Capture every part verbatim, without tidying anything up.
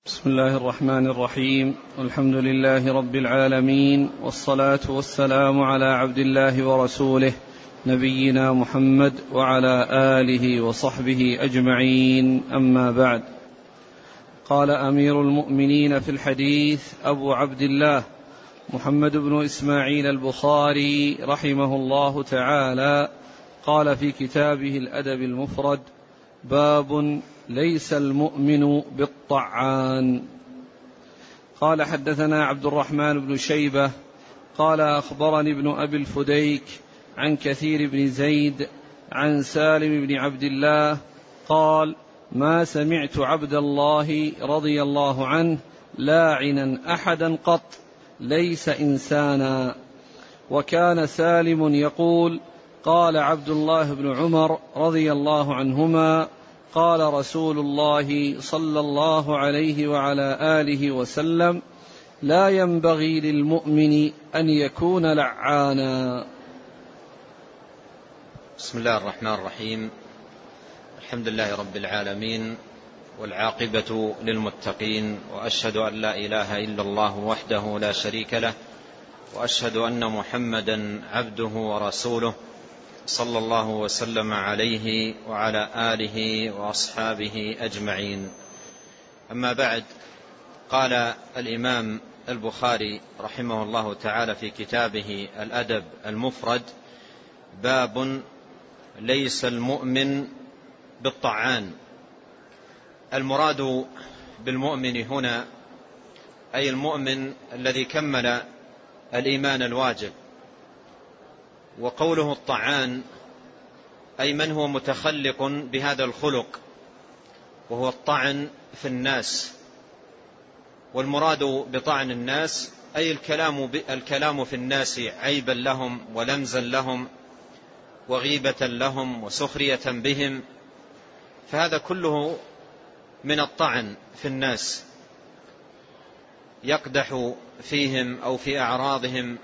بسم الله الرحمن الرحيم. الحمد لله رب العالمين، والصلاة والسلام على عبد الله ورسوله نبينا محمد وعلى آله وصحبه أجمعين، أما بعد. قال أمير المؤمنين في الحديث أبو عبد الله محمد بن إسماعيل البخاري رحمه الله تعالى، قال في كتابه الأدب المفرد: باب ليس المؤمن بالطعان. قال حدثنا عبد الرحمن بن شيبة قال أخبرني ابن أبي الفديك عن كثير بن زيد عن سالم بن عبد الله قال: ما سمعت عبد الله رضي الله عنه لاعنا أحدا قط، ليس إنسانا. وكان سالم يقول: قال عبد الله بن عمر رضي الله عنهما: قال رسول الله صلى الله عليه وعلى آله وسلم: لا ينبغي للمؤمن أن يكون لعانا. بسم الله الرحمن الرحيم. الحمد لله رب العالمين، والعاقبة للمتقين، وأشهد أن لا إله إلا الله وحده لا شريك له، وأشهد أن محمدا عبده ورسوله صلى الله وسلم عليه وعلى آله وأصحابه أجمعين. أما بعد، قال الإمام البخاري رحمه الله تعالى في كتابه الأدب المفرد: باب ليس المؤمن بالطعان. المراد بالمؤمن هنا أي المؤمن الذي كمل الإيمان الواجب، وقوله الطعان أي من هو متخلق بهذا الخلق، وهو الطعن في الناس. والمراد بطعن الناس أي الكلام, الكلام في الناس عيبا لهم ولمزا لهم وغيبة لهم وسخرية بهم، فهذا كله من الطعن في الناس، يقدح فيهم أو في أعراضهم.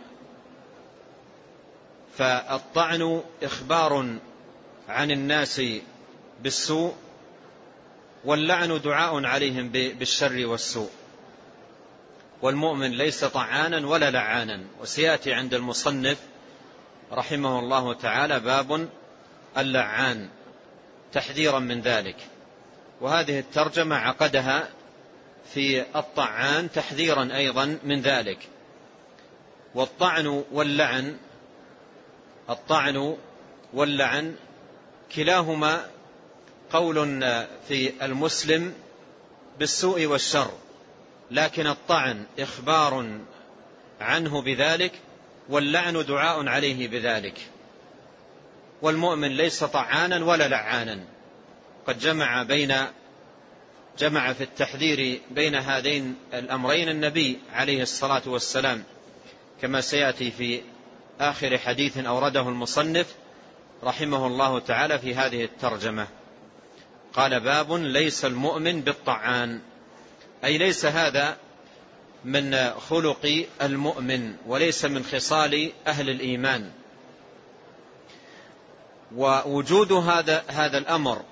فالطعن إخبار عن الناس بالسوء، واللعن دعاء عليهم بالشر والسوء. والمؤمن ليس طعانا ولا لعانا، وسيأتي عند المصنف رحمه الله تعالى باب اللعان تحذيرا من ذلك، وهذه الترجمة عقدها في الطعان تحذيرا أيضا من ذلك. والطعن واللعن الطعن واللعن كلاهما قول في المسلم بالسوء والشر، لكن الطعن إخبار عنه بذلك، واللعن دعاء عليه بذلك. والمؤمن ليس طعانا ولا لعانا، قد جمع بين جمع في التحذير بين هذين الأمرين النبي عليه الصلاة والسلام، كما سيأتي في آخر حديث أورده المصنف رحمه الله تعالى في هذه الترجمة. قال: باب ليس المؤمن بالطعان، أي ليس هذا من خلق المؤمن، وليس من خصال أهل الإيمان. ووجود هذا هذا الأمر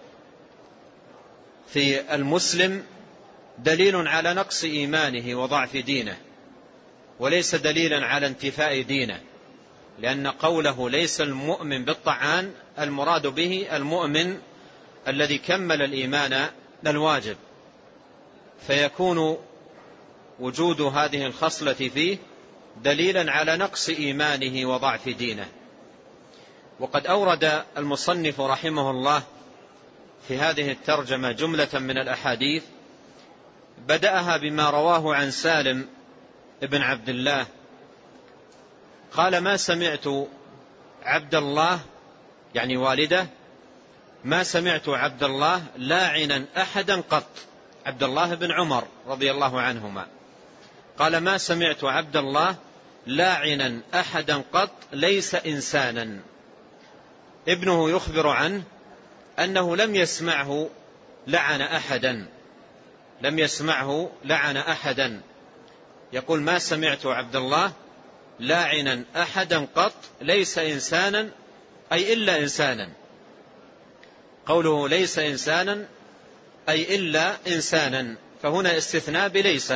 في المسلم دليل على نقص إيمانه وضعف دينه، وليس دليلا على انتفاء دينه، لأن قوله ليس المؤمن بالطعان المراد به المؤمن الذي كمل الإيمان الواجب، فيكون وجود هذه الخصلة فيه دليلا على نقص إيمانه وضعف دينه. وقد أورد المصنف رحمه الله في هذه الترجمة جملة من الأحاديث، بدأها بما رواه عن سالم ابن عبد الله قال: ما سمعت عبد الله، يعني والده، ما سمعت عبد الله لاعنا أحدا قط. عبد الله بن عمر رضي الله عنهما قال: ما سمعت عبد الله لاعنا أحدا قط، ليس إنسانا. ابنه يخبر عنه أنه لم يسمعه لعن أحدا، لم يسمعه لعن أحدا. يقول: ما سمعت عبد الله لاعنا أحدا قط، ليس إنسانا أي إلا إنسانا. قوله ليس إنسانا أي إلا إنسانا، فهنا استثناء بليس.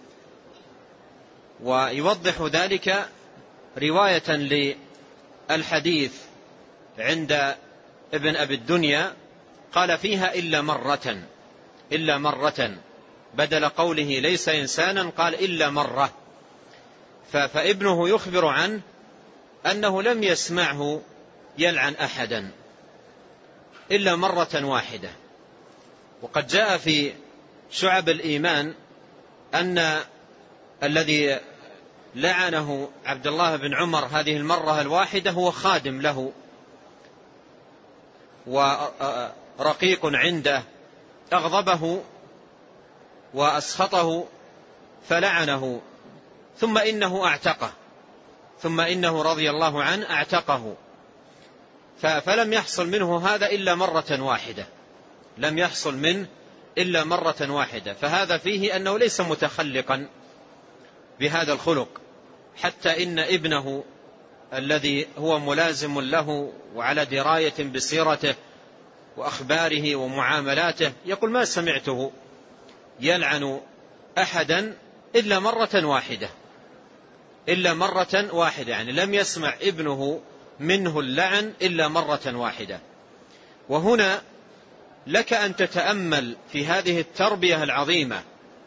ويوضح ذلك رواية للحديث عند ابن أبي الدنيا قال فيها إلا مرة، إلا مرة، بدل قوله ليس إنسانا قال إلا مرة. فابنه يخبر عنه أنه لم يسمعه يلعن أحدا إلا مرة واحدة. وقد جاء في شعب الإيمان أن الذي لعنه عبد الله بن عمر هذه المرة الواحدة هو خادم له ورقيق عنده، أغضبه وأسخطه فلعنه، ثم إنه أعتقه، ثم إنه رضي الله عنه أعتقه، فلم يحصل منه هذا إلا مرة واحدة، لم يحصل منه إلا مرة واحدة. فهذا فيه أنه ليس متخلقا بهذا الخلق، حتى إن ابنه الذي هو ملازم له وعلى دراية بسيرته وأخباره ومعاملاته يقول ما سمعته يلعن أحدا إلا مرة واحدة، إلا مرة واحدة، يعني لم يسمع ابنه منه اللعن إلا مرة واحدة. وهنا لك أن تتأمل في هذه التربية العظيمة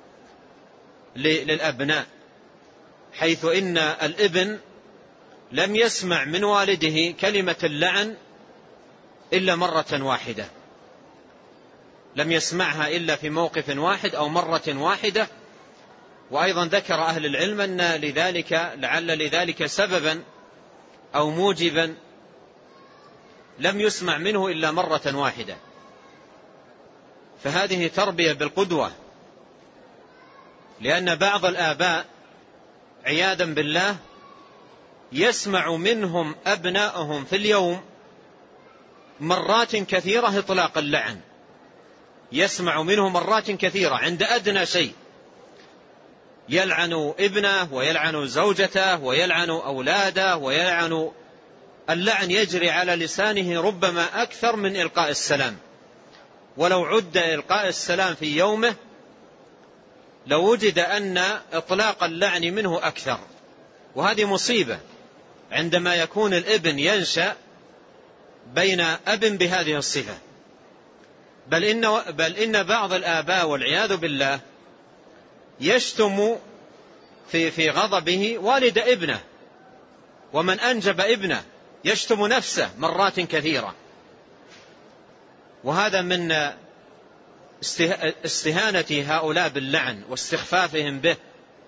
للأبناء، حيث إن الابن لم يسمع من والده كلمة اللعن إلا مرة واحدة، لم يسمعها إلا في موقف واحد أو مرة واحدة. وأيضا ذكر أهل العلم أن لذلك لعل لذلك سببا أو موجبا لم يسمع منه إلا مرة واحدة. فهذه تربية بالقدوة، لأن بعض الآباء عياذا بالله يسمع منهم أبنائهم في اليوم مرات كثيرة إطلاق اللعن، يسمع منه مرات كثيرة عند أدنى شيء يلعن ابنه ويلعن زوجته ويلعن أولاده ويلعن، اللعن يجري على لسانه ربما أكثر من إلقاء السلام، ولو عد إلقاء السلام في يومه لو وجد أن إطلاق اللعن منه أكثر. وهذه مصيبة عندما يكون الابن ينشأ بين أب بهذه الصفة. بل إن, بل إن بعض الآباء والعياذ بالله يشتم في, في غضبه والد ابنه، ومن أنجب ابنه يشتم نفسه مرات كثيرة. وهذا من استهانة هؤلاء باللعن واستخفافهم به.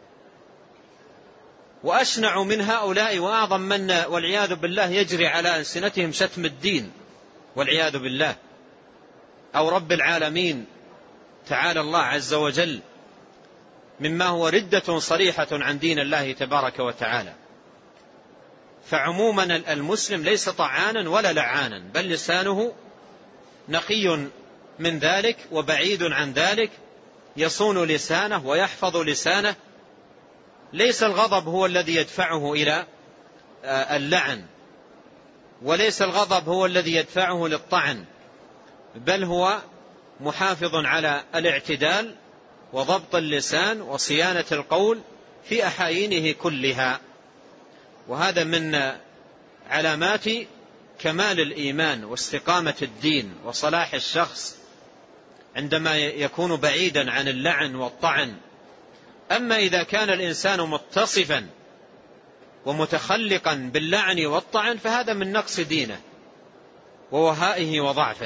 وأشنع من هؤلاء وأعظم من والعياذ بالله يجري على ألسنتهم شتم الدين والعياذ بالله أو رب العالمين تعالى الله عز وجل، مما هو ردة صريحة عن دين الله تبارك وتعالى. فعموما المسلم ليس طعانا ولا لعانا، بل لسانه نقي من ذلك وبعيد عن ذلك، يصون لسانه ويحفظ لسانه. ليس الغضب هو الذي يدفعه إلى اللعن، وليس الغضب هو الذي يدفعه للطعن، بل هو محافظ على الاعتدال وضبط اللسان وصيانة القول في أحايينه كلها. وهذا من علامات كمال الإيمان واستقامة الدين وصلاح الشخص عندما يكون بعيدا عن اللعن والطعن. أما إذا كان الإنسان متصفا ومتخلقا باللعن والطعن فهذا من نقص دينه ووهائه وضعفه.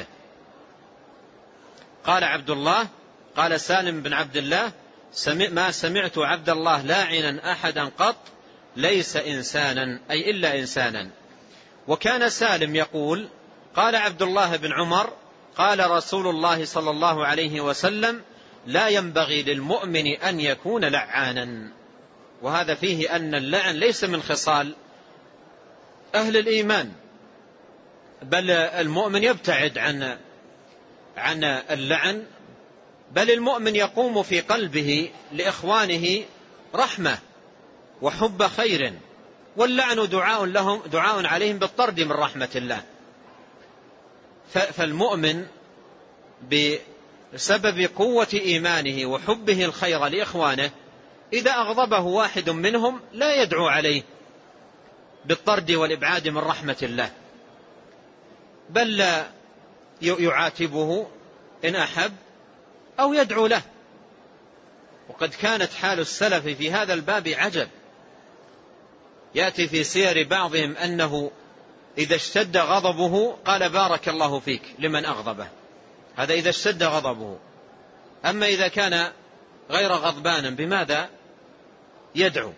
قال عبد الله، قال سالم بن عبد الله: ما سمعت عبد الله لاعنا أحدا قط ليس إنسانا، أي إلا إنسانا. وكان سالم يقول: قال عبد الله بن عمر: قال رسول الله صلى الله عليه وسلم: لا ينبغي للمؤمن أن يكون لعانا. وهذا فيه أن اللعن ليس من خصال أهل الإيمان، بل المؤمن يبتعد عن عن اللعن، بل المؤمن يقوم في قلبه لإخوانه رحمة وحب خير، واللعن دعاء لهم دعاء عليهم بالطرد من رحمة الله. فالمؤمن سبب قوة إيمانه وحبه الخير لإخوانه إذا أغضبه واحد منهم لا يدعو عليه بالطرد والإبعاد من رحمة الله، بل لا يعاتبه إن أحب أو يدعو له. وقد كانت حال السلف في هذا الباب عجب. يأتي في سير بعضهم أنه إذا اشتد غضبه قال بارك الله فيك لمن أغضبه، هذا إذا اشتد غضبه. أما إذا كان غير غضبانا بماذا يدعو؟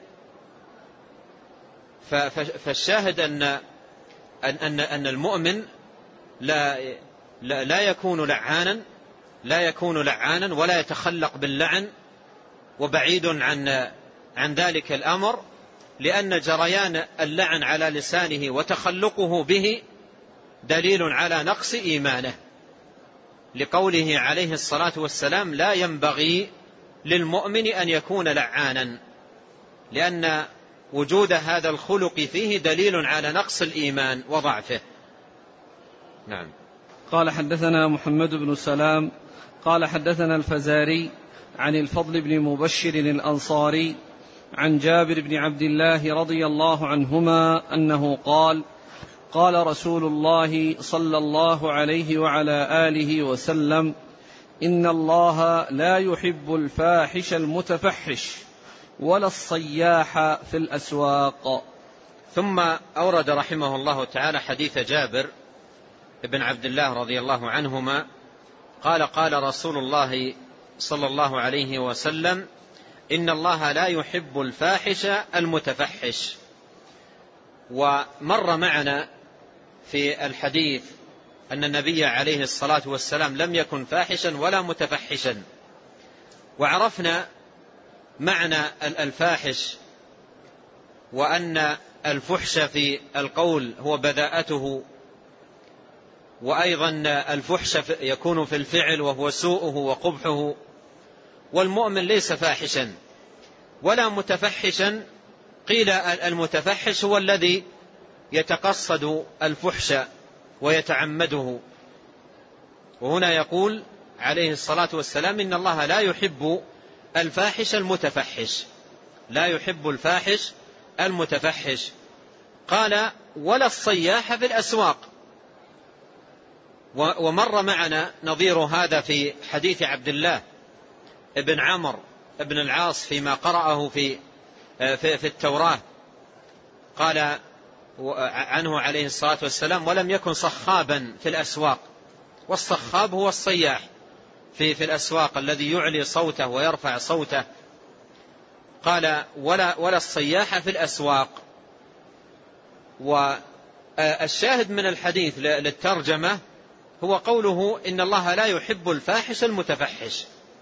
فالشاهد أن أن أن المؤمن لا لا يكون لعانا لا يكون لعانا ولا يتخلق باللعن، وبعيد عن عن ذلك الأمر، لأن جريان اللعن على لسانه وتخلقه به دليل على نقص إيمانه، لقوله عليه الصلاة والسلام لا ينبغي للمؤمن أن يكون لعانا، لأن وجود هذا الخلق فيه دليل على نقص الإيمان وضعفه. نعم. قال حدثنا محمد بن سلام قال حدثنا الفزاري عن الفضل بن مبشر الأنصاري عن جابر بن عبد الله رضي الله عنهما أنه قال قال رسول الله صلى الله عليه وعلى آله وسلم إن الله لا يحب الفاحش المتفحش ولا الصياح في الأسواق. ثم أورد رحمه الله تعالى حديث جابر بن عبد الله رضي الله عنهما قال قال رسول الله صلى الله عليه وسلم إن الله لا يحب الفاحش المتفحش. ومر معنا في الحديث أن النبي عليه الصلاة والسلام لم يكن فاحشا ولا متفحشا، وعرفنا معنى الفاحش، وأن الفحش في القول هو بذاءته، وأيضا الفحش يكون في الفعل وهو سوءه وقبحه. والمؤمن ليس فاحشا ولا متفحشا، قيل المتفحش هو الذي يتقصد الفحش ويتعمده. وهنا يقول عليه الصلاة والسلام إن الله لا يحب الفاحش المتفحش، لا يحب الفاحش المتفحش. قال ولا الصياح في الأسواق. ومر معنا نظير هذا في حديث عبد الله ابن عمرو ابن العاص فيما قرأه في في التوراة، قال عنه عليه الصلاة والسلام ولم يكن صخابا في الأسواق. والصخاب هو الصياح في في الأسواق الذي يعلي صوته ويرفع صوته. قال ولا ولا الصياح في الأسواق. والشاهد من الحديث للترجمة هو قوله إن الله لا يحب الفاحش المتفحش.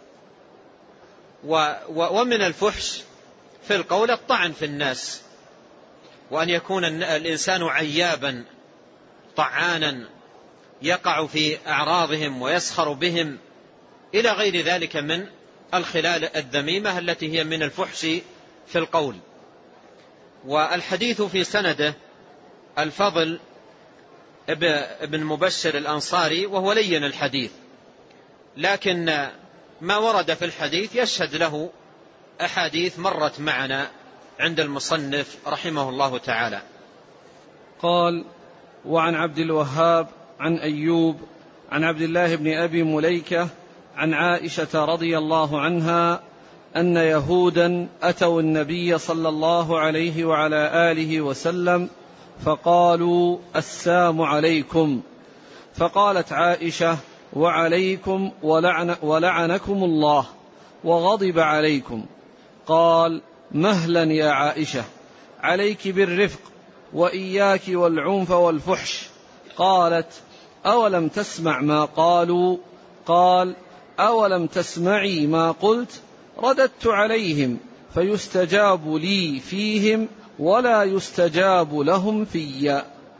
ومن الفحش في القول الطعن في الناس، وأن يكون الإنسان عيابا طعانا يقع في أعراضهم ويسخر بهم إلى غير ذلك من الخلال الذميمة التي هي من الفحش في القول. والحديث في سنده الفضل ابن مبشر الأنصاري وهو لين الحديث، لكن ما ورد في الحديث يشهد له أحاديث مرت معنا عند المصنف رحمه الله تعالى. قال وعن عبد الوهاب عن أيوب عن عبد الله بن أبي مليكة عن عائشة رضي الله عنها أن يهودا أتوا النبي صلى الله عليه وعلى آله وسلم فقالوا السلام عليكم، فقالت عائشة وعليكم ولعن ولعنكم الله وغضب عليكم. قال مهلا يا عائشة، عليك بالرفق وإياك والعنف والفحش. قالت أولم تسمع ما قالوا؟ قال أولم تسمعي ما قلت؟ رددت عليهم فيستجاب لي فيهم ولا يستجاب لهم في.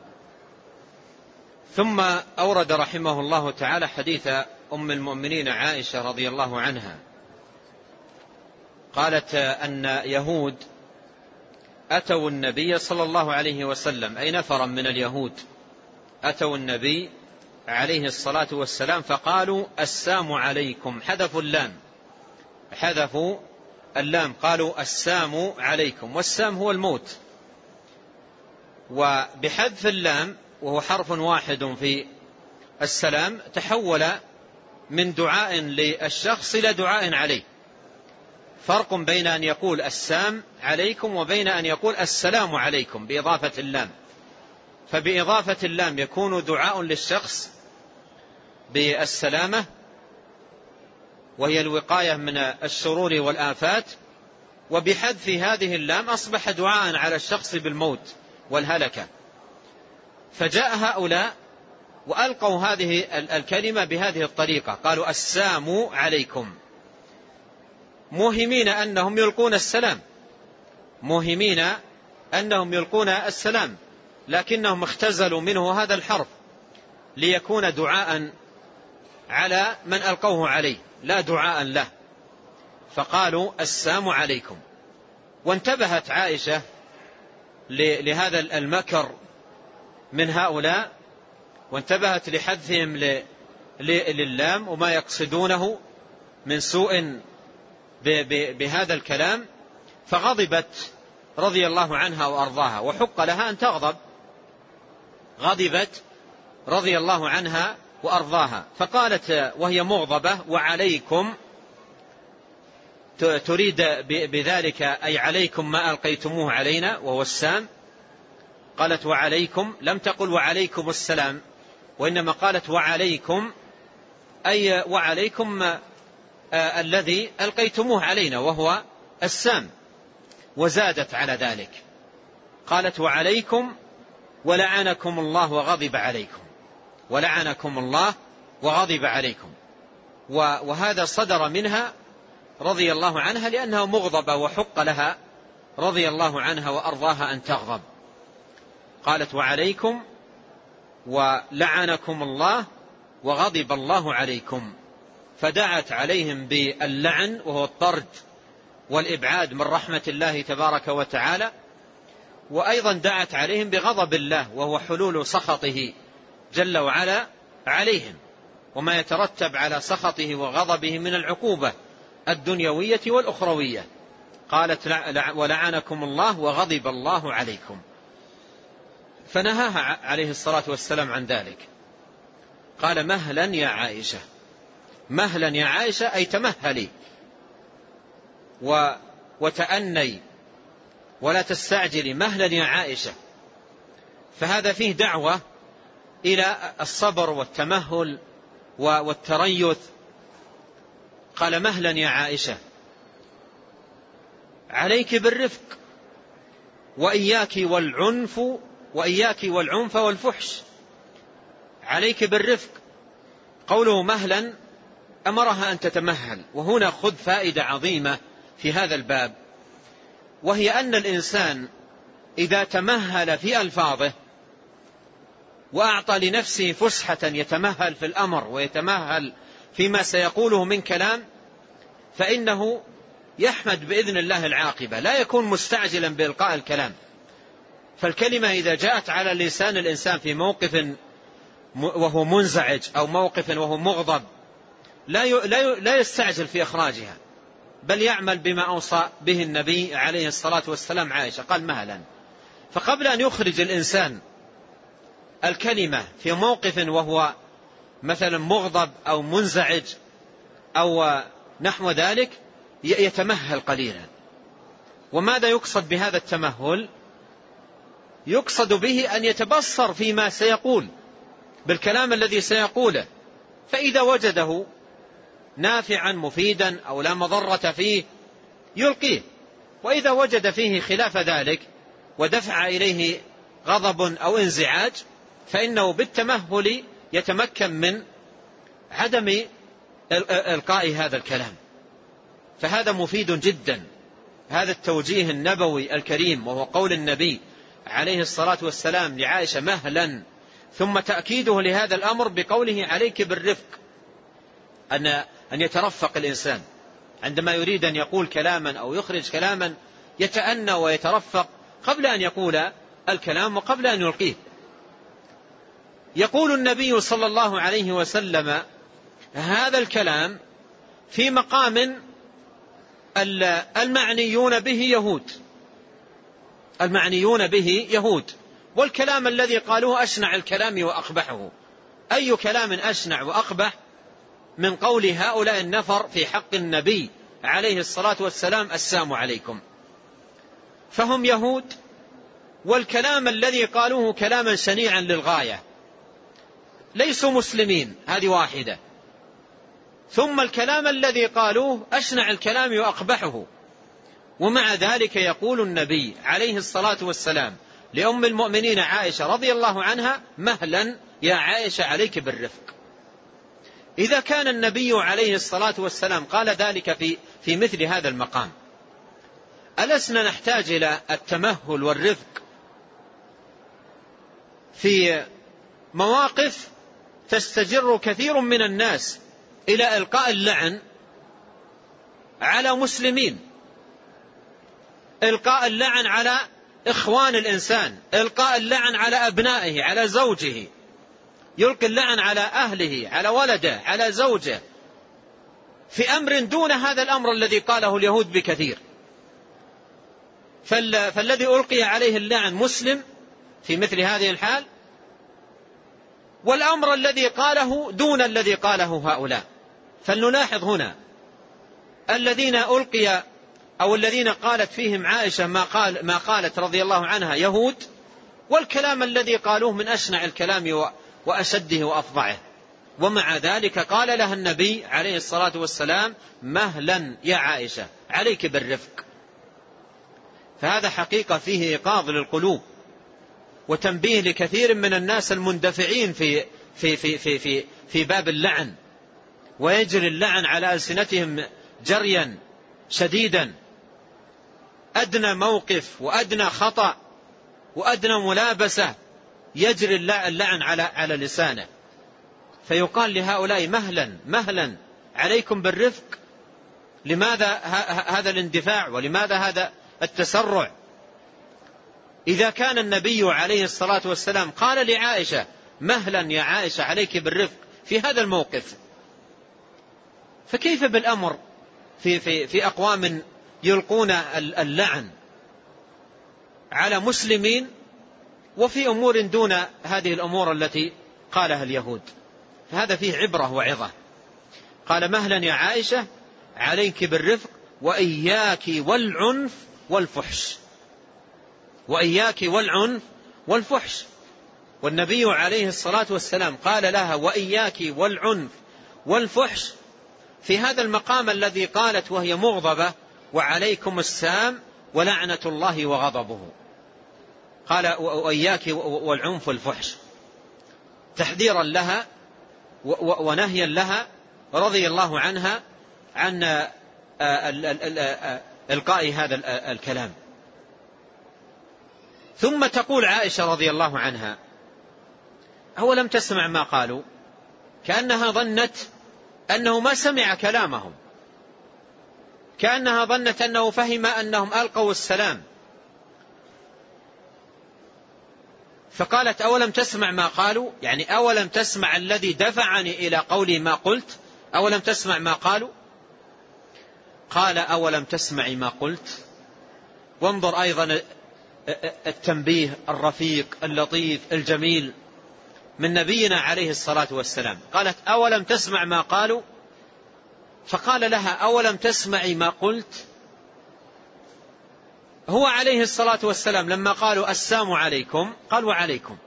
ثم أورد رحمه الله تعالى حديث أم المؤمنين عائشة رضي الله عنها، قالت أن يهود أتوا النبي صلى الله عليه وسلم، أي نفرا من اليهود أتوا النبي عليه الصلاة والسلام فقالوا السام عليكم، حذفوا اللام حذفوا اللام قالوا السام عليكم، والسام هو الموت. وبحذف اللام وهو حرف واحد في السلام تحول من دعاء للشخص إلى دعاء عليه. فرق بين أن يقول السام عليكم وبين أن يقول السلام عليكم بإضافة اللام. فبإضافة اللام يكون دعاء للشخص بالسلامة وهي الوقاية من الشرور والآفات، وبحذف هذه اللام أصبح دعاء على الشخص بالموت والهلكة. فجاء هؤلاء وألقوا هذه الكلمة بهذه الطريقة، قالوا السام عليكم، موهمين أنهم يلقون السلام موهمين أنهم يلقون السلام لكنهم اختزلوا منه هذا الحرف ليكون دعاء على من ألقوه عليه لا دعاء له، فقالوا السام عليكم. وانتبهت عائشة لهذا المكر من هؤلاء، وانتبهت لحذفهم للام وما يقصدونه من سوء بهذا الكلام، فغضبت رضي الله عنها وأرضاها، وحق لها أن تغضب. غضبت رضي الله عنها وأرضاها فقالت وهي مغضبة وعليكم، تريد بذلك أي عليكم ما ألقيتموه علينا وهو السام. قالت وعليكم، لم تقل وعليكم السلام، وإنما قالت وعليكم أي وعليكم آه الذي ألقيتموه علينا وهو السام. وزادت على ذلك قالت وعليكم ولعنكم الله وغضب عليكم، ولعنكم الله وغضب عليكم. وهذا صدر منها رضي الله عنها لأنها مغضبة وحق لها رضي الله عنها وأرضاها أن تغضب. قالت وعليكم ولعنكم الله وغضب الله عليكم، فدعت عليهم باللعن وهو الطرد والإبعاد من رحمة الله تبارك وتعالى، وأيضا دعت عليهم بغضب الله وهو حلول سخطه جل وعلا عليهم وما يترتب على سخطه وغضبه من العقوبة الدنيوية والأخروية. قالت ولعنكم الله وغضب الله عليكم، فنهاها عليه الصلاة والسلام عن ذلك. قال مهلا يا عائشة، مهلا يا عائشة أي تمهلي وتأني ولا تستعجلي، مهلا يا عائشة. فهذا فيه دعوة إلى الصبر والتمهل والتريث. قال مهلا يا عائشة، عليك بالرفق وإياك والعنف وإياك والعنف والفحش. عليك بالرفق، قوله مهلا أمرها أن تتمهل. وهنا خذ فائدة عظيمة في هذا الباب، وهي أن الإنسان إذا تمهل في ألفاظه وأعطى لنفسه فسحة يتمهل في الأمر ويتمهل فيما سيقوله من كلام، فإنه يحمد بإذن الله العاقبة، لا يكون مستعجلا بإلقاء الكلام. فالكلمة إذا جاءت على لسان الإنسان في موقف وهو منزعج أو موقف وهو مغضب لا يستعجل في إخراجها، بل يعمل بما أوصى به النبي عليه الصلاة والسلام عائشة، قال مهلا. فقبل أن يخرج الإنسان الكلمة في موقف وهو مثلا مغضب أو منزعج أو نحو ذلك يتمهل قليلا. وماذا يقصد بهذا التمهل؟ يقصد به أن يتبصر فيما سيقول بالكلام الذي سيقوله، فإذا وجده نافعا مفيدا أو لا مضرة فيه يلقيه، وإذا وجد فيه خلاف ذلك ودفع إليه غضب أو انزعاج فإنه بالتمهل يتمكن من عدم إلقاء هذا الكلام. فهذا مفيد جدا، هذا التوجيه النبوي الكريم، وهو قول النبي عليه الصلاة والسلام لعائشة مهلا، ثم تأكيده لهذا الأمر بقوله عليك بالرفق، أن أن يترفق الإنسان عندما يريد أن يقول كلاما أو يخرج كلاما، يتأنى ويترفق قبل أن يقول الكلام وقبل أن يلقيه. يقول النبي صلى الله عليه وسلم هذا الكلام في مقام المعنيون به يهود، المعنيون به يهود، والكلام الذي قالوه أشنع الكلام وأقبحه. أي كلام أشنع وأقبح من قول هؤلاء النفر في حق النبي عليه الصلاة والسلام السلام عليكم؟ فهم يهود، والكلام الذي قالوه كلاما شنيعا للغاية، ليسوا مسلمين، هذه واحدة. ثم الكلام الذي قالوه أشنع الكلام وأقبحه، ومع ذلك يقول النبي عليه الصلاة والسلام لأم المؤمنين عائشة رضي الله عنها مهلا يا عائشة عليك بالرفق. إذا كان النبي عليه الصلاة والسلام قال ذلك في, في مثل هذا المقام، ألسنا نحتاج إلى التمهل والرفق في مواقف تستجر كثير من الناس إلى إلقاء اللعن على مسلمين، إلقاء اللعن على إخوان الإنسان، إلقاء اللعن على أبنائه، على زوجه، يلقي اللعن على أهله، على ولده، على زوجه، في أمر دون هذا الأمر الذي قاله اليهود بكثير. فالذي ألقي عليه اللعن مسلم في مثل هذه الحال، والأمر الذي قاله دون الذي قاله هؤلاء. فلنلاحظ هنا الذين ألقي أو الذين قالت فيهم عائشة ما, قال ما قالت رضي الله عنها يهود، والكلام الذي قالوه من أشنع الكلام وأشده وأفظعه، ومع ذلك قال لها النبي عليه الصلاة والسلام مهلا يا عائشة عليك بالرفق. فهذا حقيقة فيه إيقاظ للقلوب وتنبيه لكثير من الناس المندفعين في, في, في, في, في, في باب اللعن، ويجري اللعن على ألسنتهم جريا شديدا. أدنى موقف وأدنى خطأ وأدنى ملابسة يجري اللعن على على لسانه، فيقال لهؤلاء مهلا مهلا عليكم بالرفق. لماذا هذا الاندفاع ولماذا هذا التسرع؟ إذا كان النبي عليه الصلاة والسلام قال لعائشة مهلا يا عائشة عليك بالرفق في هذا الموقف، فكيف بالأمر في, في, في أقوام يلقون اللعن على مسلمين وفي أمور دون هذه الأمور التي قالها اليهود؟ هذا فيه عبرة وعظة. قال مهلا يا عائشة عليك بالرفق وإياك والعنف والفحش، وإياك والعنف والفحش. والنبي عليه الصلاة والسلام قال لها وإياك والعنف والفحش في هذا المقام الذي قالت وهي مغضبة وعليكم السام ولعنة الله وغضبه. قال وإياك والعنف والفحش تحذيرا لها ونهيا لها رضي الله عنها عن إلقاء هذا الكلام. ثم تقول عائشة رضي الله عنها أولم تسمع ما قالوا؟ كأنها ظنت أنه ما سمع كلامهم، كأنها ظنت أنه فهم أنهم ألقوا السلام، فقالت أولم تسمع ما قالوا، يعني أولم تسمع الذي دفعني إلى قولي ما قلت، أولم تسمع ما قالوا؟ قال أولم تسمعي ما قلت. وانظر أيضا التنبيه الرفيق اللطيف الجميل من نبينا عليه الصلاة والسلام. قالت أولم تسمع ما قالوا، فقال لها أولم تسمعي ما قلت. هو عليه الصلاة والسلام لما قالوا السلام عليكم قال وعليكم،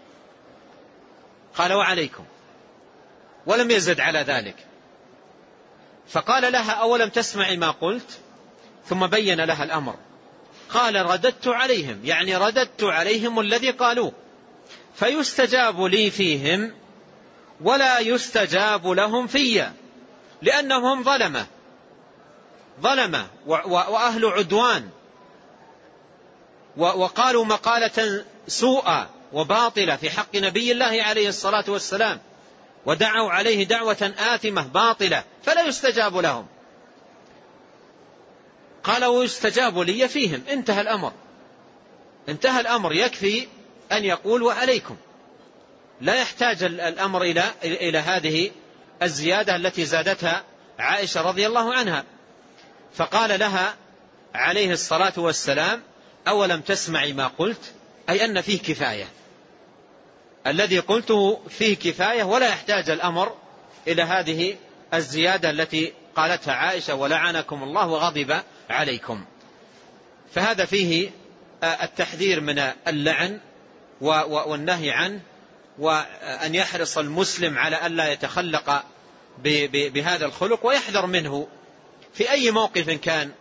قال وعليكم ولم يزد على ذلك. فقال لها أولم تسمعي ما قلت، ثم بين لها الأمر. قال رددت عليهم، يعني رددت عليهم الذي قالوه، فيستجاب لي فيهم ولا يستجاب لهم فيا، لأنهم ظلمة ظلمة وأهل عدوان، وقالوا مقالة سوءة وباطلة في حق نبي الله عليه الصلاة والسلام، ودعوا عليه دعوة آثمة باطلة، فلا يستجاب لهم. قال ويستجاب لي فيهم. انتهى الأمر، انتهى الأمر، يكفي أن يقول وعليكم. لا يحتاج الأمر إلى إلى هذه الزيادة التي زادتها عائشة رضي الله عنها. فقال لها عليه الصلاة والسلام: أولم تسمعي ما قلت؟ أي أن فيه كفاية، الذي قلته فيه كفاية ولا يحتاج الأمر إلى هذه الزيادة التي قالتها عائشة: ولعنكم الله وغضب عليكم. فهذا فيه التحذير من اللعن والنهي عنه، وأن يحرص المسلم على ألا يتخلق بهذا الخلق ويحذر منه في أي موقف كان،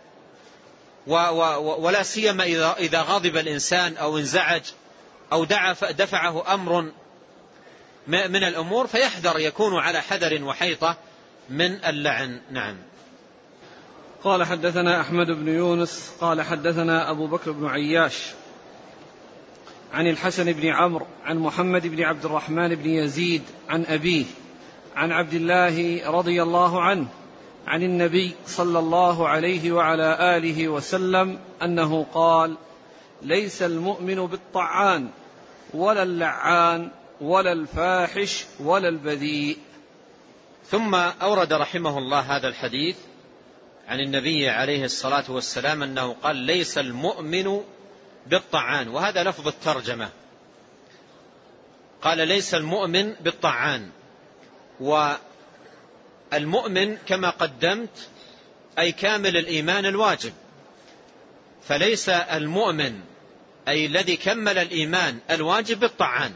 ولا سيما إذا غضب الإنسان أو انزعج أو دفعه أمر من الأمور، فيحذر، يكون على حذر وحيطة من اللعن. نعم. قال حدثنا أحمد بن يونس قال حدثنا أبو بكر بن عياش عن الحسن بن عمرو عن محمد بن عبد الرحمن بن يزيد عن أبيه عن عبد الله رضي الله عنه عن النبي صلى الله عليه وعلى آله وسلم أنه قال: ليس المؤمن بالطعان ولا اللعان ولا الفاحش ولا البذيء. ثم أورد رحمه الله هذا الحديث عن النبي عليه الصلاة والسلام أنه قال: ليس المؤمن بالطعان، وهذا لفظ الترجمة. قال: ليس المؤمن بالطعان. والمؤمن كما قدمت أي كامل الإيمان الواجب، فليس المؤمن أي الذي كمل الإيمان الواجب بالطعان.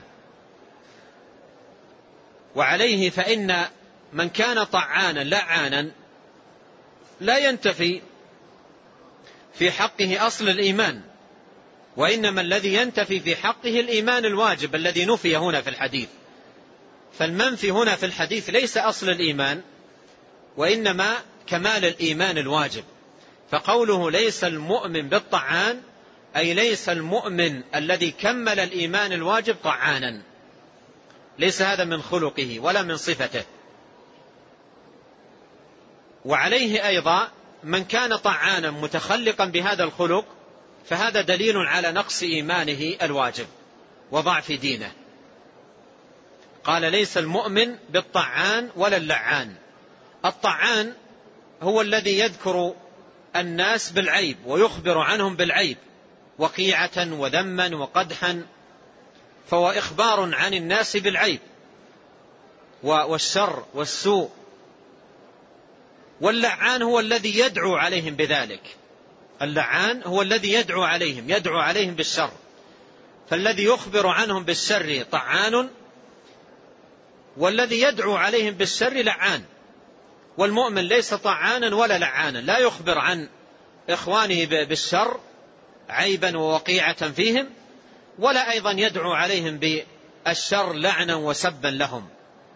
وعليه فإن من كان طعانا لعانا لا ينتفي في حقه أصل الإيمان، وإنما الذي ينتفي في حقه الإيمان الواجب الذي نفي هنا في الحديث. فالمنفي هنا في الحديث ليس أصل الإيمان، وإنما كمال الإيمان الواجب. فقوله ليس المؤمن بالطعان أي ليس المؤمن الذي كمل الإيمان الواجب طعانا، ليس هذا من خلقه ولا من صفته. وعليه أيضا من كان طعانا متخلقا بهذا الخلق فهذا دليل على نقص إيمانه الواجب وضعف دينه. قال: ليس المؤمن بالطعان ولا اللعان. الطعان هو الذي يذكر الناس بالعيب ويخبر عنهم بالعيب، وقيعة وذما وقدحا، فهو إخبار عن الناس بالعيب والشر والسوء. واللعان هو الذي يدعو عليهم بذلك، اللعان هو الذي يدعو عليهم، يدعو عليهم بالشر. فالذي يخبر عنهم بالشر طعان، والذي يدعو عليهم بالشر لعان. والمؤمن ليس طعانا ولا لعانا، لا يخبر عن إخوانه بالشر عيبا ووقيعة فيهم، ولا أيضا يدعو عليهم بالشر لعنا وسبا لهم.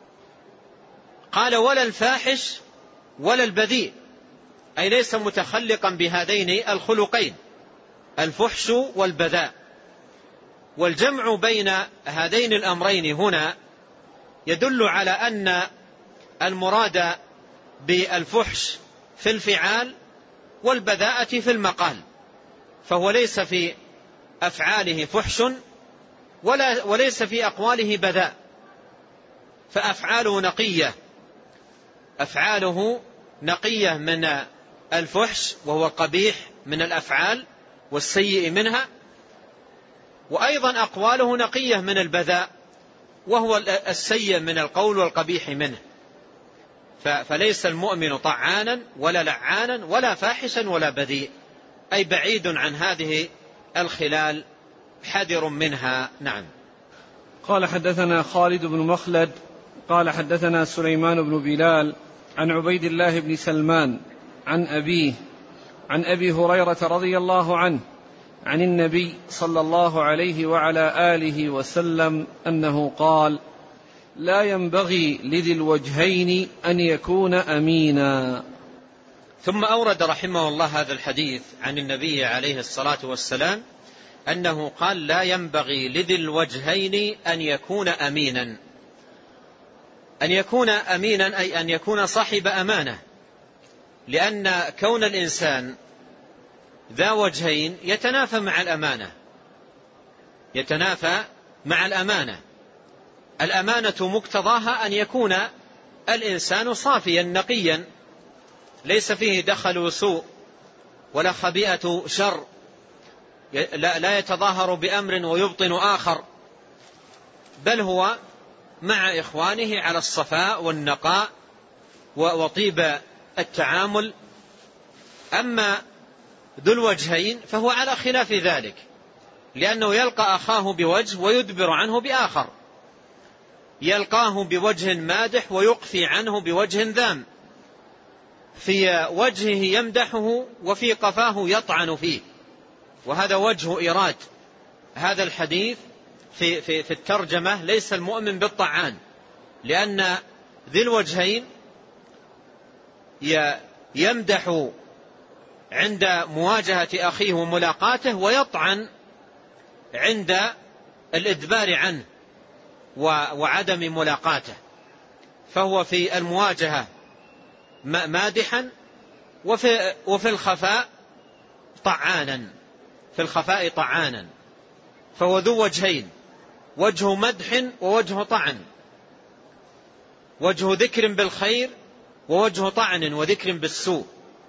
قال: ولا الفاحش ولا البذيء، أي ليس متخلقا بهذين الخلقين، الفحش والبذاء. والجمع بين هذين الأمرين هنا يدل على أن المراد بالفحش في الفعال والبذاءة في المقال، فهو ليس في أفعاله فحش ولا وليس في أقواله بذاء، فأفعاله نقية، أفعاله نقية من الفحش وهو القبيح من الأفعال والسيء منها، وأيضا أقواله نقية من البذاء وهو السيء من القول والقبيح منه. فليس المؤمن طعانا ولا لعانا ولا فاحشا ولا بذيء، أي بعيد عن هذه الخلال، حذر منها. نعم. قال حدثنا خالد بن مخلد قال حدثنا سليمان بن بلال عن عبيد الله بن سلمان عن أبيه عن أبي هريرة رضي الله عنه عن النبي صلى الله عليه وعلى آله وسلم أنه قال: لا ينبغي لذي الوجهين أن يكون أمينا. ثم أورد رحمه الله هذا الحديث عن النبي عليه الصلاة والسلام أنه قال: لا ينبغي لذي الوجهين أن يكون أمينا. أن يكون أمينا أي أن يكون صاحب أمانة، لأن كون الإنسان ذا وجهين يتنافى مع الأمانة، يتنافى مع الأمانة. الأمانة مقتضاها أن يكون الإنسان صافيا نقيا ليس فيه دخل سوء ولا خبيئة شر، لا يتظاهر بأمر ويبطن آخر، بل هو مع إخوانه على الصفاء والنقاء وطيب التعامل. أما ذو الوجهين فهو على خلاف ذلك، لأنه يلقى أخاه بوجه ويدبر عنه بآخر، يلقاه بوجه مادح ويقفي عنه بوجه ذام، في وجهه يمدحه وفي قفاه يطعن فيه، وهذا وجه إيراد هذا الحديث في, في, في الترجمة: ليس المؤمن بالطعان، لأن ذي الوجهين يمدح عند مواجهة أخيه وملاقاته ويطعن عند الإدبار عنه وعدم ملاقاته، فهو في المواجهة مادحا وفي, وفي الخفاء طعانا، في الخفاء طعانا، فهو ذو وجهين، وجه مدح ووجه طعن، وجه ذكر بالخير ووجه طعن وذكر بالسوء.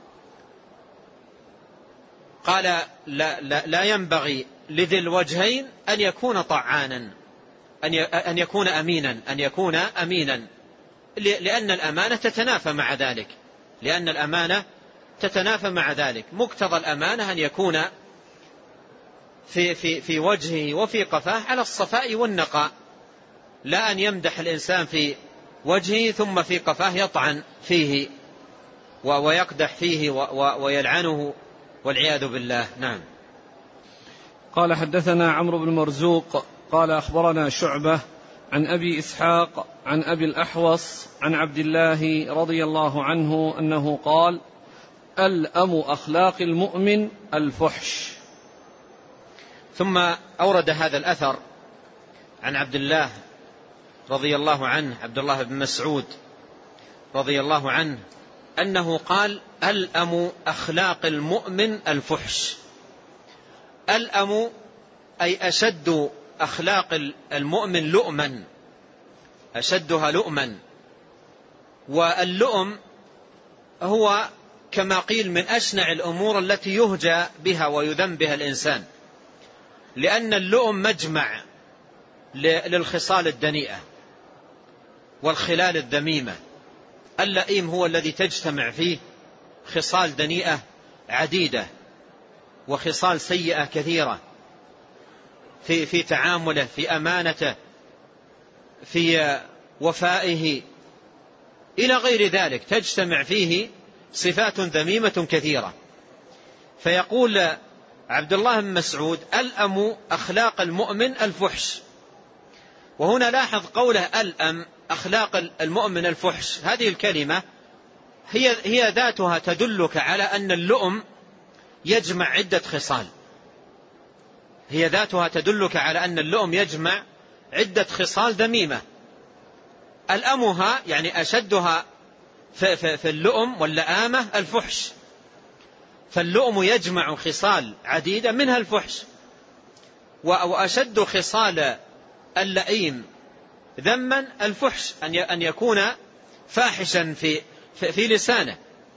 قال لا, لا, لا ينبغي لذي الوجهين أن يكون طعانا، أن يكون أمينا، أن يكون أمينا، لأن الأمانة تتنافى مع ذلك، لأن الأمانة تتنافى مع ذلك. مقتضى الأمانة أن يكون في, في, في وجهه وفي قفاه على الصفاء والنقاء، لا أن يمدح الإنسان في وجهه ثم في قفاه يطعن فيه ويقدح فيه ويلعنه والعياذ بالله. نعم. قال: حدثنا عمرو بن مرزوق قال أخبرنا شعبة عن أبي إسحاق عن أبي الأحوص عن عبد الله رضي الله عنه أنه قال: ألأم أخلاق المؤمن الفحش. ثم أورد هذا الأثر عن عبد الله رضي الله عنه، عبد الله بن مسعود رضي الله عنه، أنه قال: ألأم أخلاق المؤمن الفحش. ألأم أي أشد أخلاق المؤمن لؤما، أشدها لؤما. واللؤم هو كما قيل من أشنع الأمور التي يهجى بها ويذم بها الإنسان، لأن اللؤم مجمع للخصال الدنيئة والخلال الذميمة. اللئيم هو الذي تجتمع فيه خصال دنيئة عديدة وخصال سيئة كثيرة في, في تعامله، في أمانته، في وفائه، إلى غير ذلك، تجتمع فيه صفات ذميمة كثيرة. فيقول عبد الله بن مسعود: ألأم أخلاق المؤمن الفحش. وهنا لاحظ قوله ألأم أخلاق المؤمن الفحش، هذه الكلمة هي, هي ذاتها تدلك على أن اللؤم يجمع عدة خصال، هي ذاتها تدلك على أن اللؤم يجمع عدة خصال ذميمة. ألأمها يعني أشدها في, في, في اللؤم واللآمة الفحش، فاللؤم يجمع خصال عديدة منها الفحش. وأشد خصال اللئيم ذما الفحش، أن يكون فاحشا في, في, في لسانه،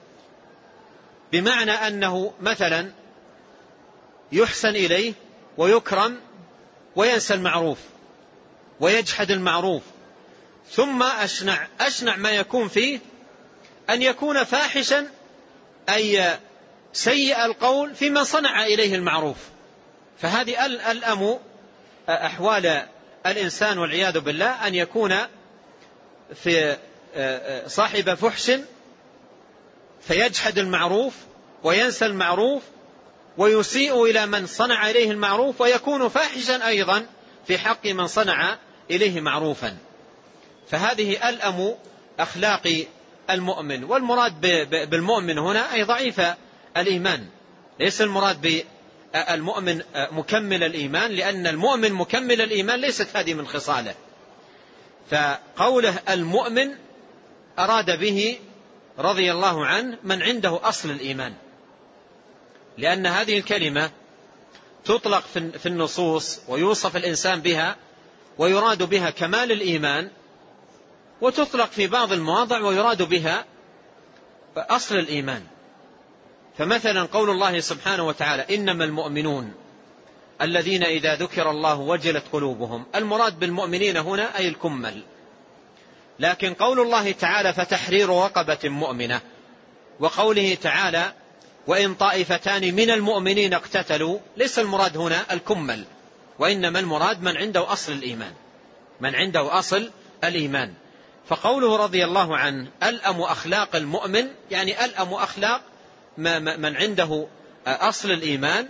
بمعنى أنه مثلا يحسن إليه ويكرم وينسى المعروف ويجحد المعروف. ثم أشنع, أشنع ما يكون فيه أن يكون فاحشا، أي سيء القول في من صنع إليه المعروف. فهذه الألأم أحوال الإنسان والعياذ بالله، أن يكون في صاحب فحش فيجحد المعروف وينسى المعروف ويسيء إلى من صنع إليه المعروف، ويكون فاحشا أيضا في حق من صنع إليه معروفا. فهذه ألأم أخلاق المؤمن. والمراد بالمؤمن هنا أي ضعيف الإيمان، ليس المراد بالمؤمن مكمل الإيمان، لأن المؤمن مكمل الإيمان ليست هذه من خصاله. فقوله المؤمن أراد به رضي الله عنه من عنده أصل الإيمان، لأن هذه الكلمة تطلق في النصوص ويوصف الإنسان بها ويراد بها كمال الإيمان، وتطلق في بعض المواضع ويراد بها أصل الإيمان. فمثلا قول الله سبحانه وتعالى إنما المؤمنون الذين إذا ذكر الله وجلت قلوبهم، المراد بالمؤمنين هنا أي الكمل. لكن قول الله تعالى فتحرير رقبة مؤمنة، وقوله تعالى وإن طائفتان من المؤمنين اقتتلوا، ليس المراد هنا الكمل، وإنما المراد من عنده أصل الإيمان، من عنده أصل الإيمان. فقوله رضي الله عنه ألأم أخلاق المؤمن، يعني ألأم أخلاق من عنده أصل الإيمان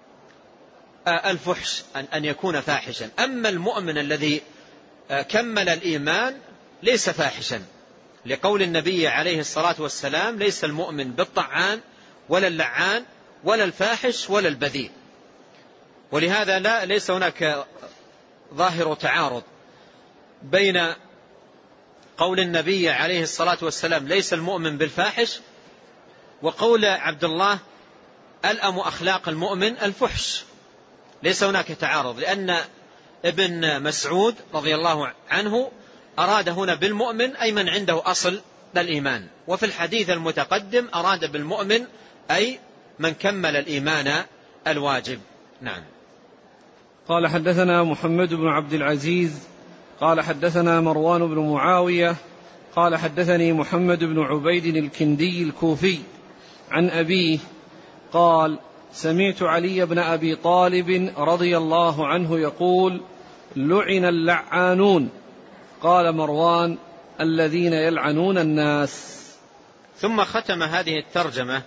الفحش، أن يكون فاحشا. أما المؤمن الذي كمل الإيمان ليس فاحشا، لقول النبي عليه الصلاة والسلام ليس المؤمن بالطعان ولا اللعان ولا الفاحش ولا البذيء. ولهذا لا ليس هناك ظاهر تعارض بين قول النبي عليه الصلاة والسلام ليس المؤمن بالفاحش وقول عبد الله ألأم أخلاق المؤمن الفحش، ليس هناك تعارض، لأن ابن مسعود رضي الله عنه أراد هنا بالمؤمن أي من عنده أصل الإيمان، وفي الحديث المتقدم أراد بالمؤمن أي من كمل الإيمان الواجب. نعم. قال حدثنا محمد بن عبد العزيز قال حدثنا مروان بن معاوية قال حدثني محمد بن عبيد الكندي الكوفي عن أبيه قال سمعت علي بن أبي طالب رضي الله عنه يقول لعن اللعانون. قال مروان الذين يلعنون الناس. ثم ختم هذه الترجمة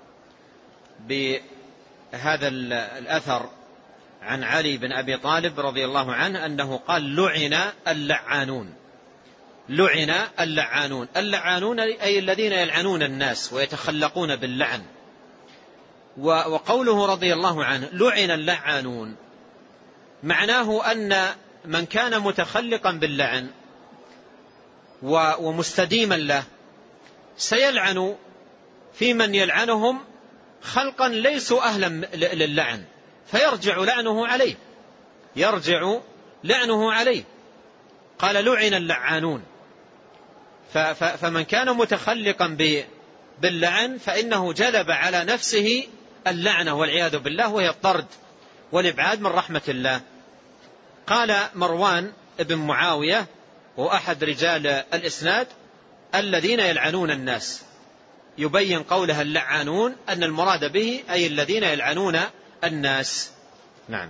بهذا الأثر عن علي بن أبي طالب رضي الله عنه أنه قال لعن اللعانون. لعن اللعانون، اللعانون أي الذين يلعنون الناس ويتخلقون باللعن. وقوله رضي الله عنه لعن اللعانون معناه أن من كان متخلقا باللعن ومستديما له سيلعن في من يلعنهم خلقا ليسوا أهلا للعن، فيرجع لعنه عليه، يرجع لعنه عليه. قال لعن اللعانون، فمن كان متخلقا باللعن فإنه جلب على نفسه اللعنة والعياذ بالله، وهي الطرد والإبعاد من رحمة الله. قال مروان ابن معاوية وأحد رجال الإسناد الذين يلعنون الناس، يبين قولها اللعانون أن المراد به أي الذين يلعنون الناس. نعم.